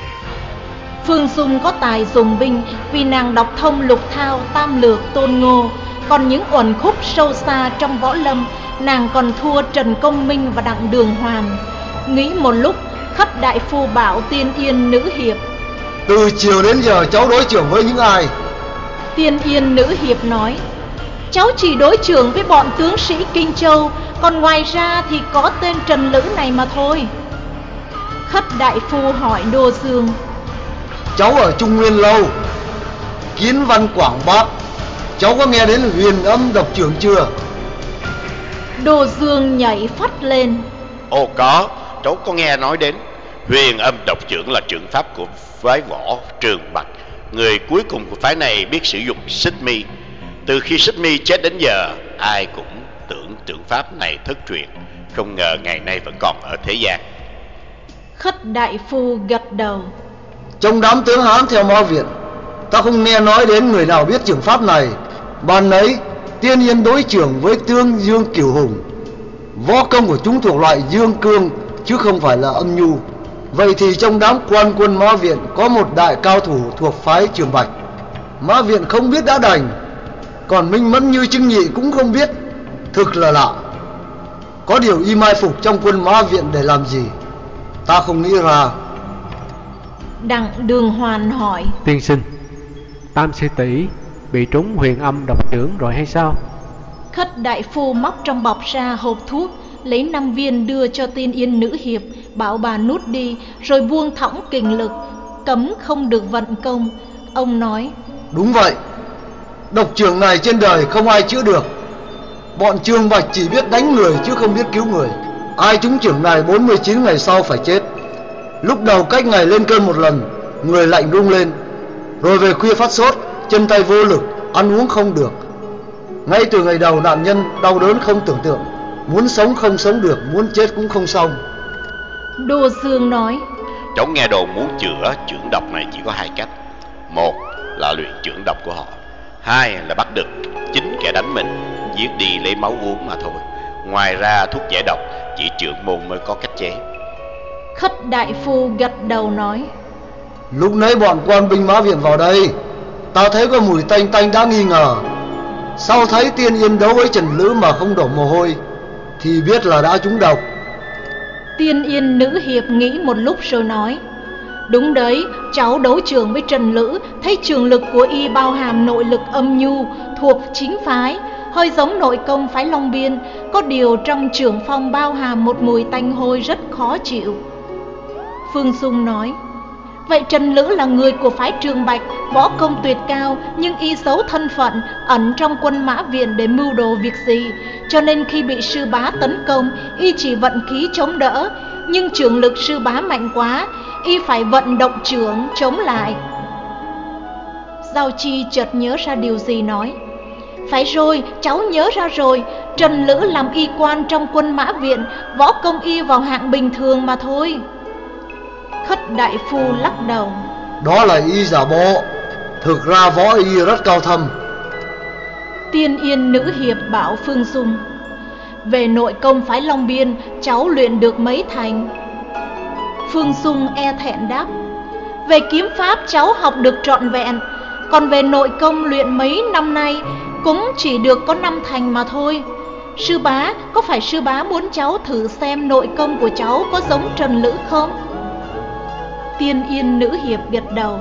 Phương Dung có tài dùng binh vì nàng đọc thông Lục Thao, Tam Lược, Tôn Ngô. Còn những uẩn khúc sâu xa trong võ lâm, nàng còn thua Trần Công Minh và Đặng Đường Hoàn. Nghĩ một lúc, Khất đại phu bảo Tiên Yên nữ hiệp: từ chiều đến giờ cháu đối chưởng với những ai? Tiên Yên nữ hiệp nói: cháu chỉ đối chưởng với bọn tướng sĩ Kinh Châu, còn ngoài ra thì có tên Trần Lữ này mà thôi. Khất đại phu hỏi Đô Dương: cháu ở Trung Nguyên lâu, Kiến Văn Quảng Bác, cháu có nghe đến huyền âm độc chưởng chưa? Đô Dương nhảy phắt lên: Ồ có, cháu có nghe nói đến. Huyền âm độc chưởng là trưởng pháp của phái võ Trường Bạch. Người cuối cùng của phái này biết sử dụng xích mi. Từ khi xích mi chết đến giờ, ai cũng tưởng trưởng pháp này thất truyền, không ngờ ngày nay vẫn còn ở thế gian. Khất đại phu gật đầu: trong đám tướng Hán theo Mao Viện, ta không nghe nói đến người nào biết trưởng pháp này. Ban ấy Tiên Yên đối chưởng với Tương Dương Cửu Hùng, võ công của chúng thuộc loại dương cương chứ không phải là âm nhu. Vậy thì trong đám quan quân Mã Viện có một đại cao thủ thuộc phái Trường Bạch, Mã Viện không biết đã đành, còn Minh Mẫn như Trưng Nhị cũng không biết. Thực là lạ. Có điều y mai phục trong quân Mã Viện để làm gì, ta không nghĩ ra. Đặng Đường Hoàn hỏi: tiên sinh, Tam sư tỷ bị trúng huyền âm độc chưởng rồi hay sao? Khất đại phu móc trong bọc ra hộp thuốc, lấy năm viên đưa cho Tiên Yên nữ hiệp, bảo bà nuốt đi, rồi buông thõng kình lực, cấm không được vận công. Ông nói: đúng vậy, độc chưởng này trên đời không ai chữa được. Bọn Trường Bạch chỉ biết đánh người chứ không biết cứu người. Ai trúng chưởng này bốn mươi chín ngày sau phải chết. Lúc đầu cách ngày lên cơn một lần, người lạnh rung lên, rồi về khuya phát sốt, chân tay vô lực, ăn uống không được. Ngay từ ngày đầu nạn nhân đau đớn không tưởng tượng, muốn sống không sống được, muốn chết cũng không xong. Đô Dương nói: cháu nghe đồn muốn chữa chưởng độc này chỉ có hai cách. Một là luyện chưởng độc của họ, hai là bắt được chính kẻ đánh mình, giết đi lấy máu uống mà thôi. Ngoài ra thuốc giải độc chỉ trưởng môn mới có cách chế. Khất đại phu gật đầu nói: lúc nãy bọn quan binh Mã Viện vào đây, ta thấy có mùi tanh tanh đã nghi ngờ. Sau thấy Tiên Yên đấu với Trần Lữ mà không đổ mồ hôi thì biết là đã trúng độc. Tiên Yên nữ hiệp nghĩ một lúc rồi nói: đúng đấy, cháu đấu trường với Trần Lữ, thấy trường lực của y bao hàm nội lực âm nhu thuộc chính phái, hơi giống nội công phái Long Biên. Có điều trong trưởng phong bao hàm một mùi tanh hôi rất khó chịu. Phương Dung nói: vậy Trần Lữ là người của phái Trường Bạch, võ công tuyệt cao, nhưng y giấu thân phận, ẩn trong quân Mã Viện để mưu đồ việc gì, cho nên khi bị sư bá tấn công, y chỉ vận khí chống đỡ, nhưng trường lực sư bá mạnh quá, y phải vận động trưởng chống lại. Giao Chi chợt nhớ ra điều gì nói: phải rồi, cháu nhớ ra rồi, Trần Lữ làm y quan trong quân Mã Viện, võ công y vào hạng bình thường mà thôi. Khất đại phu lắc đầu: đó là y giả bộ, thực ra võ y rất cao thâm. Tiên Yên nữ hiệp bảo Phương Dung: về nội công phái Long Biên, cháu luyện được mấy thành? Phương Dung e thẹn đáp: về kiếm pháp cháu học được trọn vẹn, còn về nội công luyện mấy năm nay cũng chỉ được có năm thành mà thôi. Sư bá, có phải sư bá muốn cháu thử xem nội công của cháu có giống Trần Lữ không? Tiên Yên nữ hiệp gật đầu: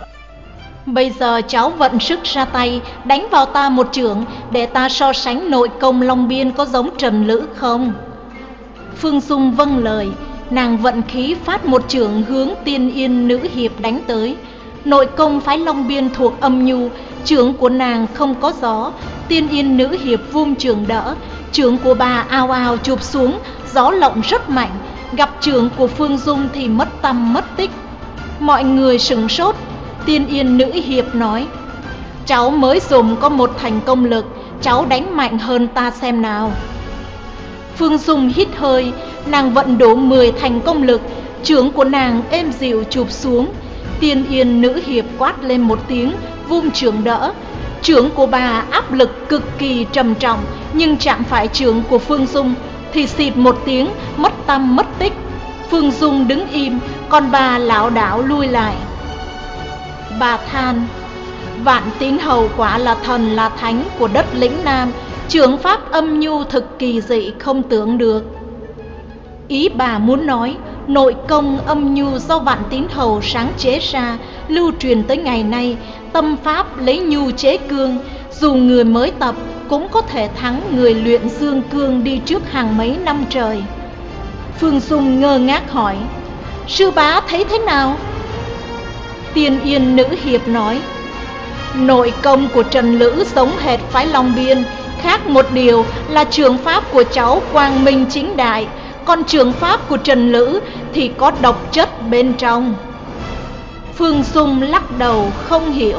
bây giờ cháu vận sức ra tay, đánh vào ta một chưởng, để ta so sánh nội công Long Biên có giống Trần Lữ không. Phương Dung vâng lời, nàng vận khí phát một chưởng hướng Tiên Yên nữ hiệp đánh tới. Nội công phái Long Biên thuộc âm nhu, chưởng của nàng không có gió. Tiên Yên nữ hiệp vung chưởng đỡ, chưởng của bà ao ao chụp xuống, gió lộng rất mạnh. Gặp chưởng của Phương Dung thì mất tăm mất tích. Mọi người sửng sốt. Tiên Yên nữ hiệp nói: cháu mới dùng có một thành công lực, cháu đánh mạnh hơn ta xem nào. Phương Dung hít hơi, nàng vận đủ mười thành công lực, chưởng của nàng êm dịu chụp xuống. Tiên Yên nữ hiệp quát lên một tiếng, vung chưởng đỡ. Chưởng của bà áp lực cực kỳ trầm trọng, nhưng chạm phải chưởng của Phương Dung thì xịt một tiếng, mất tăm mất tích. Phương Dung đứng im, còn bà lảo đảo lui lại. Bà than: Vạn Tín Hầu quả là thần là thánh của đất lĩnh Nam, chưởng pháp âm nhu thực kỳ dị không tưởng được. Ý bà muốn nói, nội công âm nhu do Vạn Tín Hầu sáng chế ra, lưu truyền tới ngày nay, tâm pháp lấy nhu chế cương, dù người mới tập cũng có thể thắng người luyện dương cương đi trước hàng mấy năm trời. Phương Dung ngơ ngác hỏi: Sư bá thấy thế nào? Tiên Yên nữ hiệp nói: Nội công của Trần Lữ giống hệt phái Long Biên, khác một điều là trường pháp của cháu quang minh chính đại, còn trường pháp của Trần Lữ thì có độc chất bên trong. Phương Dung lắc đầu không hiểu.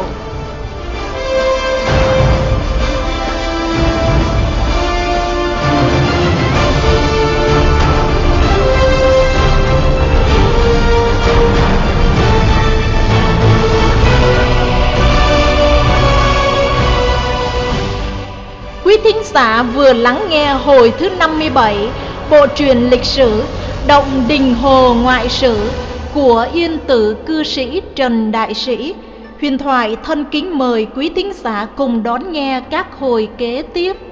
Quý thính giả vừa lắng nghe hồi thứ năm mươi bảy bộ truyện lịch sử Động Đình Hồ Ngoại Sử của Yên Tử cư sĩ Trần Đại Sĩ. Huyền Thoại thân kính mời quý thính giả cùng đón nghe các hồi kế tiếp.